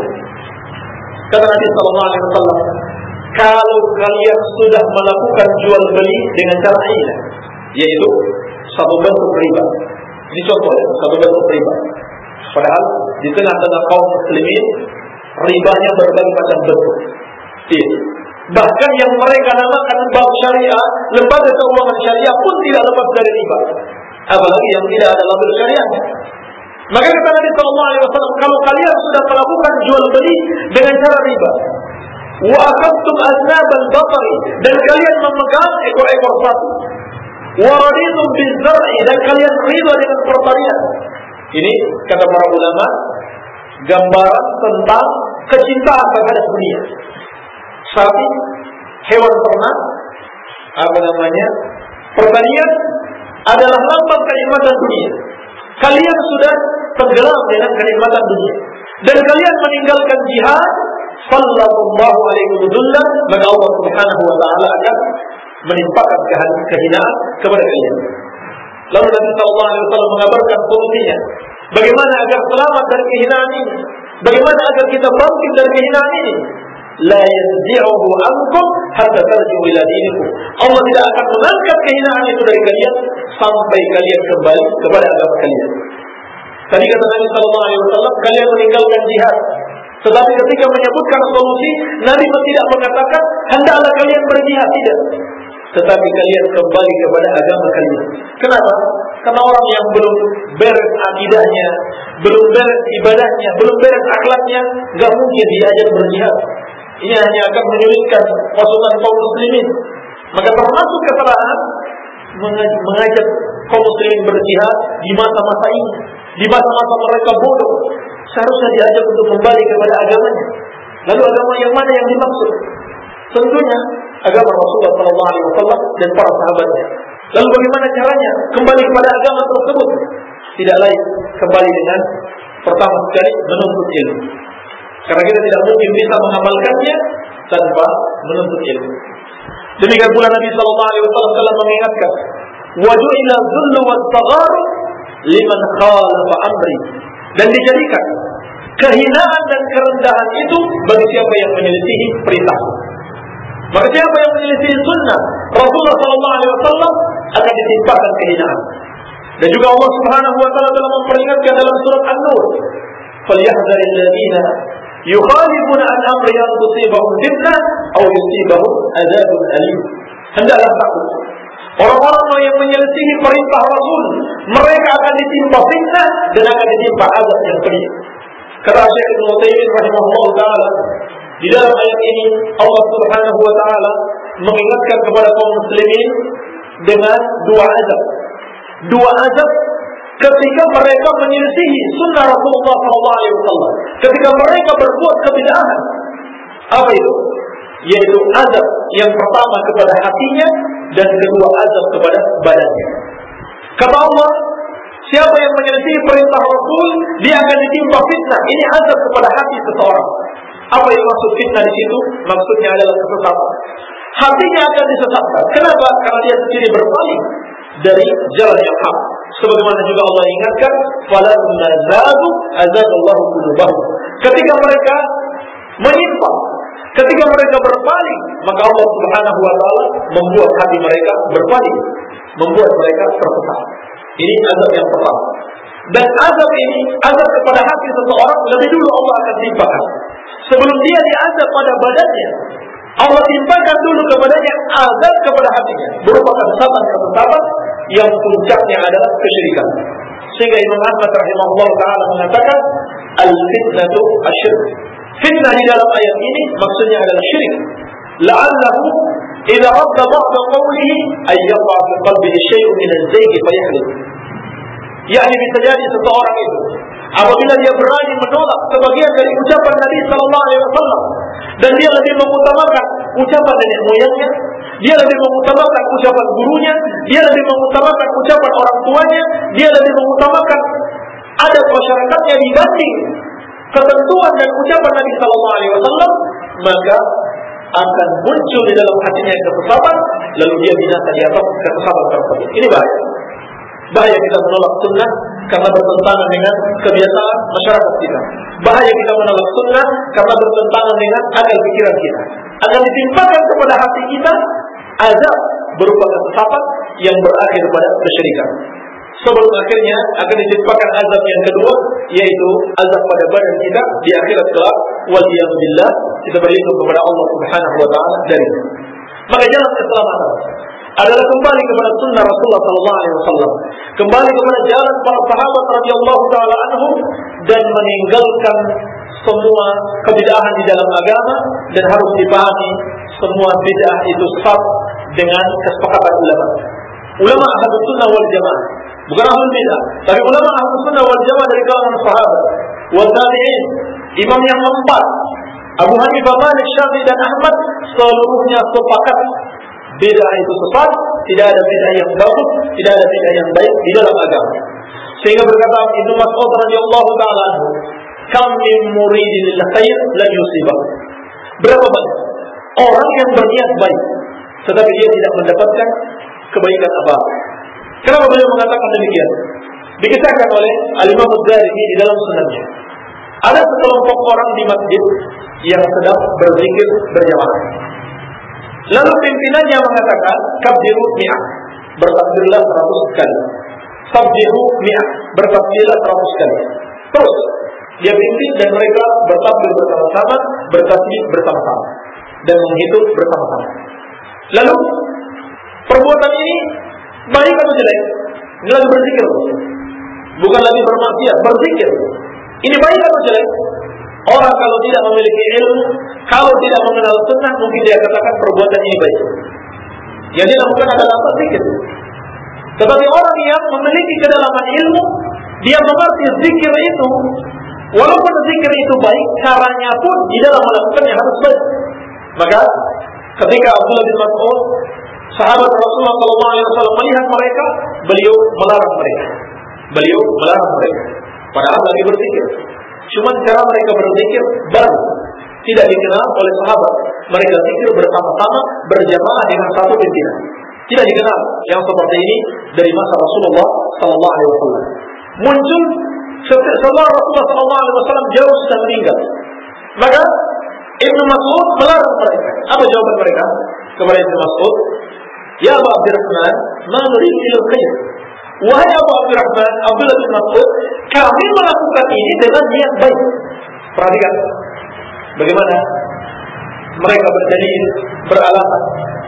Kata Nabi sallallahu alaihi wasallam, kalau kalian sudah melakukan jual beli dengan cara hila, yaitu satu bentuk riba. Ini contoh ya, satu bentuk riba. Padahal di tengah-tengah kaum muslimin ribanya berbagai macam bentuk. Iya. Bahkan yang mereka namakan bank syariah, lembaga keuangan syariah pun tidak lepas dari riba. apalagi yang tidak ada label syariahnya. Maka kata Nabi sallallahu alaihi wasallam, kalau kalian sudah melakukan jual beli dengan cara riba, wa akhadtum aznab al-baqari, dan kalian memegang ekor-ekor sapi, wa raditum biz-zar'i, dan kalian ridha dengan pertanian. Ini kata para ulama gambaran tentang kecintaan terhadap dunia. Sapi, hewan ternak, apa namanya, pertanian adalah lambang kenikmatan dunia. Kalian sudah tenggelam dengan kenikmatan dunia dan kalian meninggalkan jihad, sallallahu alaihi wasallam, maka Allah Subhanahu wa taala akan menimpakan kehinaan kepada kalian. Lalu Nabi sallallahu alaihi wasallam mengabarkan solusinya. Bagaimana agar selamat dari kehinaan ini? Bagaimana agar kita bangkit dari kehinaan ini? La yanzi'uhu ankum hatta tarji'u ila dinikum. Allah tidak akan mengangkat kehinaan itu dari kalian sampai kalian kembali kepada agama kalian. Tadi kata Nabi sallallahu alaihi wasallam, kalian meninggalkan jihad. Tetapi ketika menyebutkan solusi, Nabi tidak mengatakan hendaklah kalian berjihad, tidak. Tetapi kalian kembali kepada agama kalian. Kenapa? Karena orang yang belum beres akidahnya, belum beres ibadahnya, belum beres akhlaknya, enggak mungkin diajak berjihad. Ini hanya akan menyulitkan pasukan kaum muslimin. Maka termasuk kesalahan mengajak kaum muslimin berjihad di masa-masa ini, di masa-masa mereka bodoh. Seharusnya diajak untuk kembali kepada agamanya. Lalu agama yang mana yang dimaksud? Tentunya agama Rasulullah sallallahu alaihi wasallam dan para sahabatnya. Lalu bagaimana caranya kembali kepada agama tersebut? Tidak lain kembali dengan pertama sekali menuntut ilmu. Karena kita tidak mungkin bisa mengamalkannya tanpa menuntut ilmu. Demikian pula Nabi sallallahu alaihi wasallam telah mengingatkan, "Waju'ila dhullu was-saghar liman khalafa amri." Dan dijadikan kehinaan dan kerendahan itu bagi siapa yang menyelisihi perintah. Maka siapa yang menyelisihi sunnah Rasulullah sallallahu alaihi wasallam akan ditimpakan kehinaan. Dan juga Allah Subhanahu wa taala telah memperingatkan dalam surat An-Nur, "Falyahdharil ladzina yukhalifuna an amri an tusibahum fitnah aw yusibahum adzabun alim." Hendaklah takut orang-orang yang menyelisihi perintah Rasul, mereka akan ditimpa fitnah dan akan ditimpa azab yang pedih. Kata Syekh Ibnu Utsaimin rahimahullah taala, di dalam ayat ini Allah Subhanahu wa taala mengingatkan kepada kaum muslimin dengan dua azab. Dua azab ketika mereka menyelisihi sunnah Rasulullah sallallahu alaihi wasallam, ketika mereka berbuat kebid'ahan. Apa itu? Yaitu azab yang pertama kepada hatinya dan kedua azab kepada badannya. Kata Allah, siapa yang menyelisihi perintah Rasul, dia akan ditimpa fitnah. Ini azab kepada hati seseorang. Apa yang maksud fitnah di situ? Maksudnya adalah kesesatan. Hatinya akan disesatkan. Kenapa? Karena dia sendiri berpaling dari jalan yang hak. Sebagaimana juga Allah ingatkan, "Falamma zadu azadallahu qulubahum." Ketika mereka menyimpang, ketika mereka berpaling, maka Allah Subhanahu wa taala membuat hati mereka berpaling, membuat mereka tersesat. Ini azab yang pertama. Dan azab ini, azab kepada hati seseorang, lebih dulu Allah akan timpakan. Sebelum dia diazab pada badannya, Allah timpakan dulu kepadanya azab kepada hatinya, berupa kesesatan-kesesatan yang puncaknya adalah kesyirikan. Sehingga Imam Ahmad rahimahullah taala mengatakan, "Al-fitnatu asyirk." Fitnah di dalam ayat ini maksudnya adalah syirik. La'allahu idza radda ba'da qawlihi ay yaqa fi qalbihi syai'un min az-zayg fayahlif. yakni bisa jadi seseorang itu apabila dia berani menolak sebagian dari ucapan Nabi sallallahu alaihi wasallam dan dia lebih mengutamakan ucapan nenek moyangnya, dia lebih mengutamakan ucapan gurunya, dia lebih mengutamakan ucapan orang tuanya, dia lebih mengutamakan adat masyarakatnya dibanding ketentuan dan ucapan Nabi sallallahu alaihi wasallam, maka akan muncul di dalam hatinya kesesatan, lalu dia binasa di atas kesesatan tersebut. Ini bahaya. Bahaya kita menolak sunnah karena bertentangan dengan kebiasaan masyarakat kita. Bahaya kita menolak sunnah karena bertentangan dengan akal pikiran kita. Akan ditimpakan kepada hati kita azab berupa kesesatan yang berakhir pada kesyirikan. Sebelum akhirnya akan ditimpakan azab yang kedua, yaitu azab pada badan kita di akhirat kelak. Waliyahumillah, kita berlindung kepada Allah Subhanahu wa taala dari itu. Maka jalan keselamatan adalah kembali kepada sunnah Rasulullah sallallahu alaihi wasallam, kembali kepada jalan para sahabat radhiyallahu taala anhum, dan meninggalkan semua kebid'ahan di dalam agama. Dan harus dipahami semua bid'ah itu sesat dengan kesepakatan ulama. Ulama Ahlus Sunnah wal Jamaah, bukan ahlul bid'ah, tapi ulama Ahlus Sunnah wal Jamaah dari kalangan sahabat wal tabi'in, imam yang empat, Abu Hanifah, Malik, Syafi'i dan Ahmad, seluruhnya sepakat bid'ah itu sesat. Tidak ada bid'ah yang bagus, tidak ada bid'ah yang baik di dalam agama. Sehingga berkata Ibnu Mas'ud radhiyallahu taala anhu, "Kam min muridin lil khair lam yusibah." Berapa banyak orang yang berniat baik tetapi dia tidak mendapatkan kebaikan apa? Kenapa beliau mengatakan demikian? Dikisahkan oleh Al-Imam Ad-Darimi di dalam sunannya. Ada sekelompok orang di masjid yang sedang berzikir berjamaah. Lalu pimpinannya mengatakan, "Kabbiru mi'ah." Bertakbirlah seratus kali. "Sabbihu mi'ah." Bertakbirlah seratus kali. Terus dia pimpin dan mereka bertakbir bersama-sama, bertasbih bersama-sama, dan menghitung bersama-sama. Lalu perbuatan ini baik atau jelek? Ini lagi berzikir, bukan lagi bermaksiat, berzikir. Ini baik atau jelek? Orang kalau tidak memiliki ilmu, kalau tidak mengenal sunnah, mungkin dia katakan perbuatan ini baik. Yang dia lakukan adalah apa? Zikir. Tetapi orang yang memiliki kedalaman ilmu, dia mengerti zikir itu, walaupun zikir itu baik, caranya pun di dalam melakukannya harus baik. Maka ketika Abdullah bin Mas'ud, sahabat Rasulullah sallallahu alaihi wasallam, melihat mereka, beliau melarang mereka. Beliau melarang mereka. Padahal lagi berzikir. Cuma cara mereka berzikir baru tidak dikenal oleh sahabat. Mereka zikir bersama-sama, berjamaah dengan satu pimpinan. Tidak dikenal yang seperti ini dari masa Rasulullah sallallahu alaihi wasallam. Muncul setelah Rasulullah sallallahu alaihi wasallam jauh sudah meninggal. Maka Ibnu Mas'ud melarang mereka. Apa jawaban mereka kepada Ibnu Mas'ud? "Ya Abu Abdurrahman, ma nurid ilal khair." Wahai Abu Abdurrahman, Abdullah bin Mas'ud, kami melakukan ini dengan niat baik. Perhatikan bagaimana mereka berdalil, beralasan.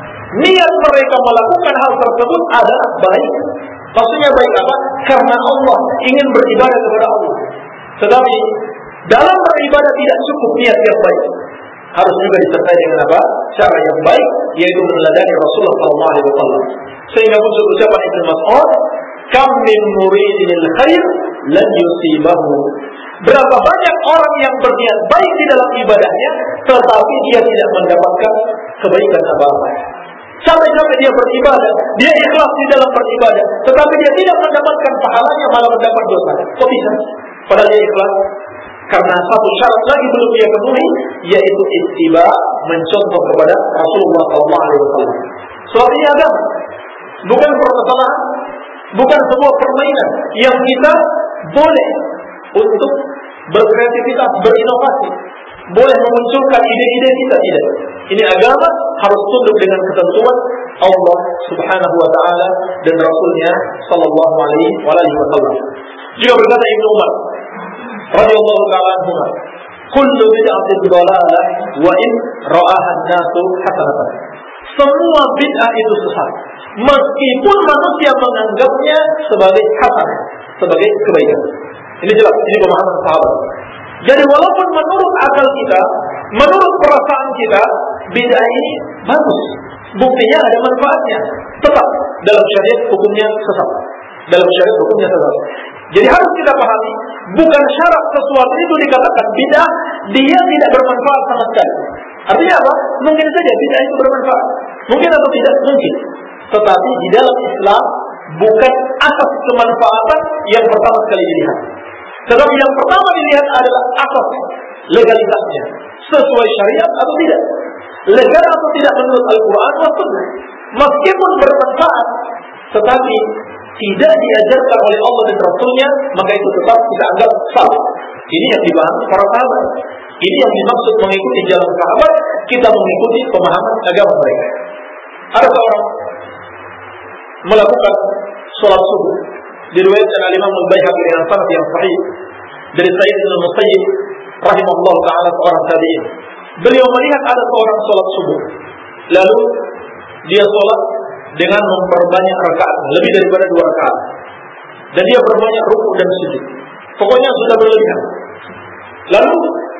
Niat mereka melakukan hal tersebut adalah baik. Maksudnya baik apa? Karena Allah ingin beribadah kepada Allah. Tetapi dalam beribadah tidak cukup niat yang baik, harus juga disertai dengan apa? Cara yang baik, yaitu meneladani Rasulullah sallallahu alaihi wasallam. Sehingga muncul ucapan Ibnu Mas'ud, "Kam min muridil khair lan yusibahu." Berapa banyak orang yang berniat baik di dalam ibadahnya, tetapi dia tidak mendapatkan kebaikan apa-apa. Sampai-sampai dia beribadah, dia ikhlas di dalam beribadah, tetapi dia tidak mendapatkan pahalanya, malah mendapat dosa. Kok bisa? Padahal dia ikhlas. Karena satu syarat lagi belum dia penuhi, yaitu ittiba, mencontoh kepada Rasulullah sallallahu alaihi wasallam. Soal ini agama, bukan permasalahan, bukan sebuah permainan yang kita boleh untuk berkreativitas, berinovasi, boleh memunculkan ide-ide kita, tidak. Ini agama harus tunduk dengan ketentuan Allah Subhanahu wa taala dan Rasulnya sallallahu alaihi wasallam. Juga berkata Ibnu Umar radhiyallahu ta'ala anhu, "Kullu bid'atin dhalalah wa in ra'aha an-nasu hasanatan." Semua bid'ah itu sesat, meskipun manusia menganggapnya sebagai hasanah, sebagai kebaikan. Ini jelas, ini pemahaman sahabat. Jadi walaupun menurut akal kita, menurut perasaan kita, bid'ah ini bagus, buktinya ada manfaatnya, tetap dalam syariat hukumnya sesat. Dalam syariat hukumnya sesat. Jadi harus kita pahami, bukan syarat sesuatu itu dikatakan bid'ah, dia tidak bermanfaat sama sekali. Artinya apa? Mungkin saja bid'ah itu bermanfaat, mungkin atau tidak, mungkin. Tetapi di dalam Islam bukan asas kemanfaatan yang pertama sekali dilihat. Tetapi yang pertama dilihat adalah asas legalitasnya, sesuai syariat atau tidak, legal atau tidak menurut Al-Quran dan Sunnah. Meskipun bermanfaat, tetapi tidak diajarkan oleh Allah dan Rasulnya, maka itu tetap kita anggap salah. Ini yang dibahas para sahabat. Ini yang dimaksud mengikuti jalan sahabat, kita mengikuti pemahaman agama mereka. Ada seorang melakukan sholat subuh, diriwayatkan oleh Imam Al-Baihaqi dengan sanad yang sahih dari Sa'id bin Musayyib rahimahullah taala, seorang tabi'in. Beliau melihat ada seorang sholat subuh, lalu dia sholat dengan memperbanyak rakaat lebih daripada dua rakaat, dan dia berbanyak rukuk dan sujud. Pokoknya sudah berlebihan. Lalu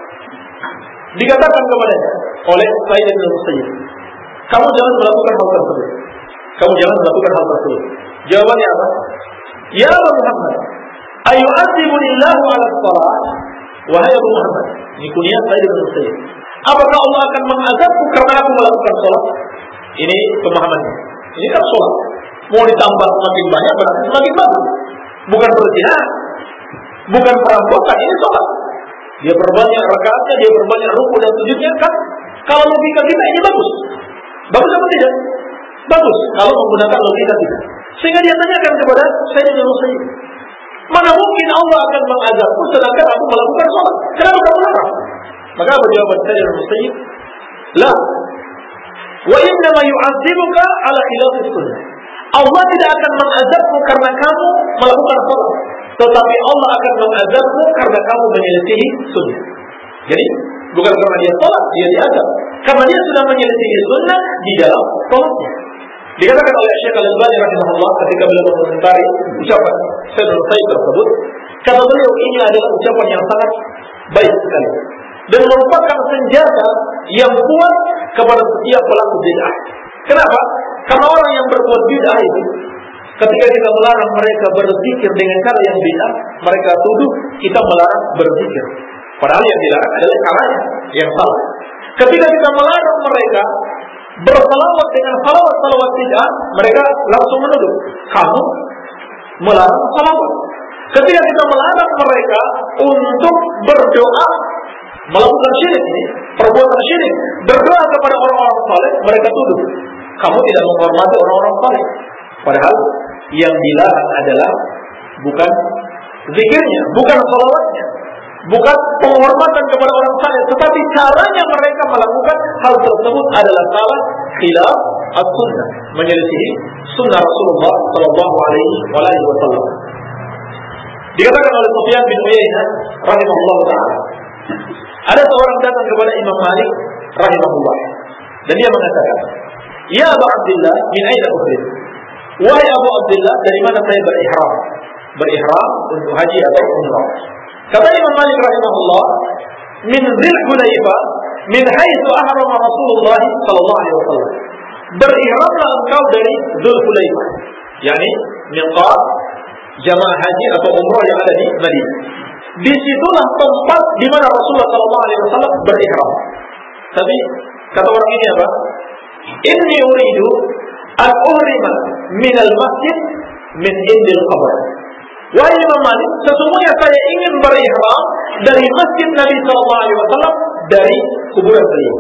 dikatakan kepadanya oleh Sa'id bin Musayyib, kamu jangan melakukan hal tersebut. Kamu jangan melakukan hal tersebut. Jawabannya apa? Ya Abu Muhammad, ayu'adzibunillahu 'ala shalah? Wahai Abu Muhammad, ini kunyah Sa'id bin Musayyib. Apakah Allah akan mengazabku karena aku melakukan salat? Ini pemahamannya. Ini kan salat. Mau ditambah semakin banyak berarti semakin bagus. Bukan berzina, bukan perampokan, ini salat. Dia berbanyak rakaatnya, dia berbanyak rukuk dan sujudnya kan. Kalau logika kita ini bagus. Bagus apa tidak? Bagus kalau menggunakan logika kita. Sehingga dia tanyakan kepada Sa'id bin Musayyib, mana mungkin Allah akan mengazabku sedangkan aku melakukan salat? Kenapa kamu larang? Maka apa jawaban Sa'id bin Musayyib? La. Wa innama yu'adzibuka 'ala khilafis sunnah. Allah tidak akan mengazabmu karena kamu melakukan salat, tetapi Allah akan mengazabmu karena kamu menyelisihi sunnah. Jadi bukan karena dia salat dia diazab, karena dia sudah menyelisihi sunnah di dalam salatnya. Dikatakan oleh Syekh Al-Albani rahimahullah ketika beliau mengomentari ucapan Sa'id bin Musayyib tersebut, kata beliau ini adalah ucapan yang sangat baik sekali dan merupakan senjata yang kuat kepada setiap pelaku bid'ah. Kenapa? Karena orang yang berbuat bid'ah itu, ketika kita melarang mereka berzikir dengan cara yang bid'ah, mereka tuduh kita melarang berzikir. Padahal yang dilarang adalah caranya yang salah. Ketika kita melarang mereka bersalawat dengan salawat-salawat bid'ah, mereka langsung menuduh kamu melarang salawat. Ketika kita melarang mereka untuk berdoa, melakukan syirik ini, perbuatan syirik, berdoa kepada orang-orang saleh, mereka tuduh kamu tidak menghormati orang-orang saleh. Padahal yang dilarang adalah bukan zikirnya, bukan salawatnya, bukan penghormatan kepada orang saleh, tetapi caranya mereka melakukan hal tersebut adalah salah, khilaf as-sunnah, menyelisihi sunnah Rasulullah sallallahu alaihi wasallam. Dikatakan oleh Sufyan bin Uyainah rahimahullah taala, ada seorang datang kepada Imam Malik rahimahullah dan dia mengatakan, "Ya Abu Abdullah, min aina uhrim?" Wahai Abu Abdullah, dari mana saya berihram? Berihram untuk haji atau umrah. Kata Imam Malik rahimahullah, "Min Dzul Hulaifah, min haitsu ahrama Rasulullah sallallahu alaihi wasallam." Berihramlah engkau dari Dzul Hulaifah, yakni miqat jamaah haji atau umrah yang ada di Madinah. Disitulah tempat di mana Rasulullah sallallahu alaihi wasallam berihram. Tapi kata orang ini apa? Inni uridu an uhrima min al-masjid min indil qabr. Wahai Imam Malik, sesungguhnya saya ingin berihram dari masjid Nabi sallallahu alaihi wasallam, dari kuburan beliau.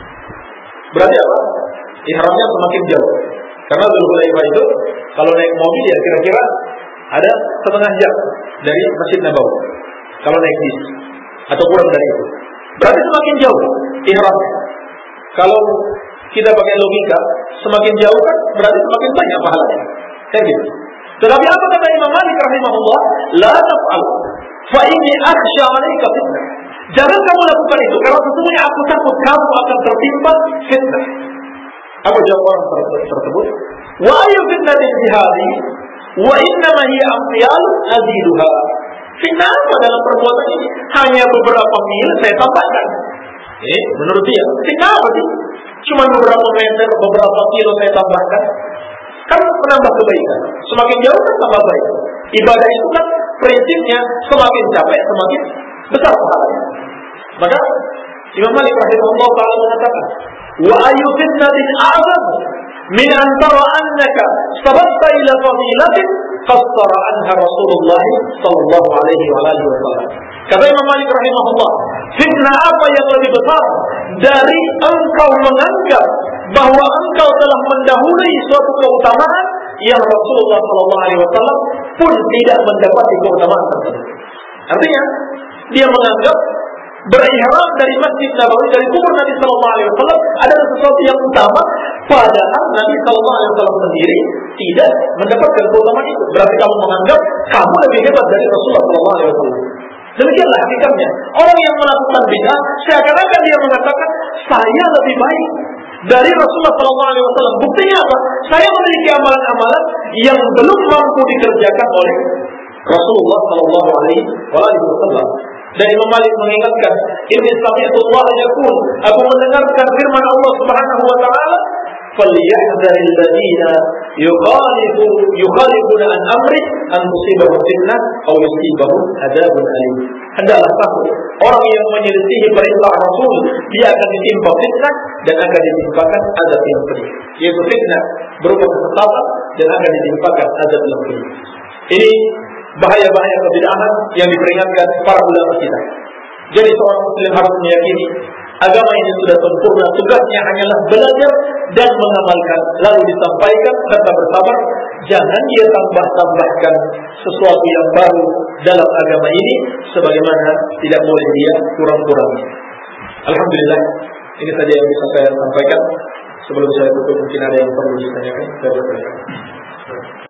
Berarti apa? Ihramnya semakin jauh. Karena Dzul Hulaifah itu kalau naik mobil ya kira-kira ada setengah jam dari Masjid Nabawi. Kalau naik bis atau kurang dari itu, berarti semakin jauh ihramnya. Kalau kita pakai logika, semakin jauh kan berarti semakin banyak pahalanya. Kayak gitu. Tetapi apa kata Imam Malik rahimahullah? La taf'al, fa inni akhsha 'alaika fitnah. Jangan kamu lakukan itu karena sesungguhnya aku takut kamu akan tertimpa fitnah. Apa jawab orang tersebut? Wa ayu fitnatin bihadhi wa innama hiya amthal aziduha. Fitnah apa dalam perbuatan ini? Hanya beberapa mil saya tambahkan. Eh, menurut dia, fitnah apa sih? Cuma beberapa meter, beberapa kilo saya tambahkan. Kan menambah kebaikan. Semakin jauh kan tambah baik. Ibadah itu kan prinsipnya semakin capek semakin besar pahalanya. Maka Imam Malik rahimahullah taala mengatakan, wa ayu fitnatin a'zam min an tara annaka sabaqta ila fadilatin qassara anha Rasulullah sallallahu alaihi wa alihi wasallam. Kata Imam Malik rahimahullah, fitnah apa yang lebih besar dari engkau menganggap bahwa engkau telah mendahului suatu keutamaan yang Rasulullah sallallahu alaihi wasallam pun tidak mendapati keutamaan tersebut. Artinya, dia menganggap berihram dari Masjid Nabawi, dari kubur Nabi sallallahu alaihi wasallam adalah sesuatu yang utama, padahal Nabi sallallahu alaihi wasallam sendiri tidak mendapatkan keutamaan itu. Berarti kamu menganggap kamu lebih hebat dari Rasulullah sallallahu alaihi wasallam. Demikianlah hakikatnya. Orang yang melakukan bid'ah seakan-akan dia mengatakan saya lebih baik dari Rasulullah shallallahu alaihi wasallam. Buktinya apa? Saya memiliki amalan-amalan yang belum mampu dikerjakan oleh Rasulullah shallallahu alaihi wasallam. Dan Imam Malik mengingatkan, ini sami'tu Allah yaqul, aku mendengarkan firman Allah Subhanahu wa taala, "Falyahdharil ladzina yukhalifu yukhalifuna an amri an tusibahum fitnah aw yusibahum adzabun alim." Hendaklah takut orang yang menyelisihi perintah Rasul, dia akan ditimpa fitnah dan akan ditimpakan azab yang pedih. Yaitu fitnah berupa kesesatan dan akan ditimpakan azab yang pedih. Ini bahaya-bahaya kebid'ahan yang diperingatkan para ulama kita. Jadi seorang muslim harus meyakini agama ini sudah sempurna, tugasnya hanyalah belajar dan mengamalkan, lalu disampaikan serta bersabar. Jangan dia tambah-tambahkan sesuatu yang baru dalam agama ini, sebagaimana tidak boleh dia kurang-kurangi. Alhamdulillah, ini saja yang bisa saya sampaikan. Sebelum saya tutup, mungkin ada yang perlu ditanyakan. Saya berterima kasih.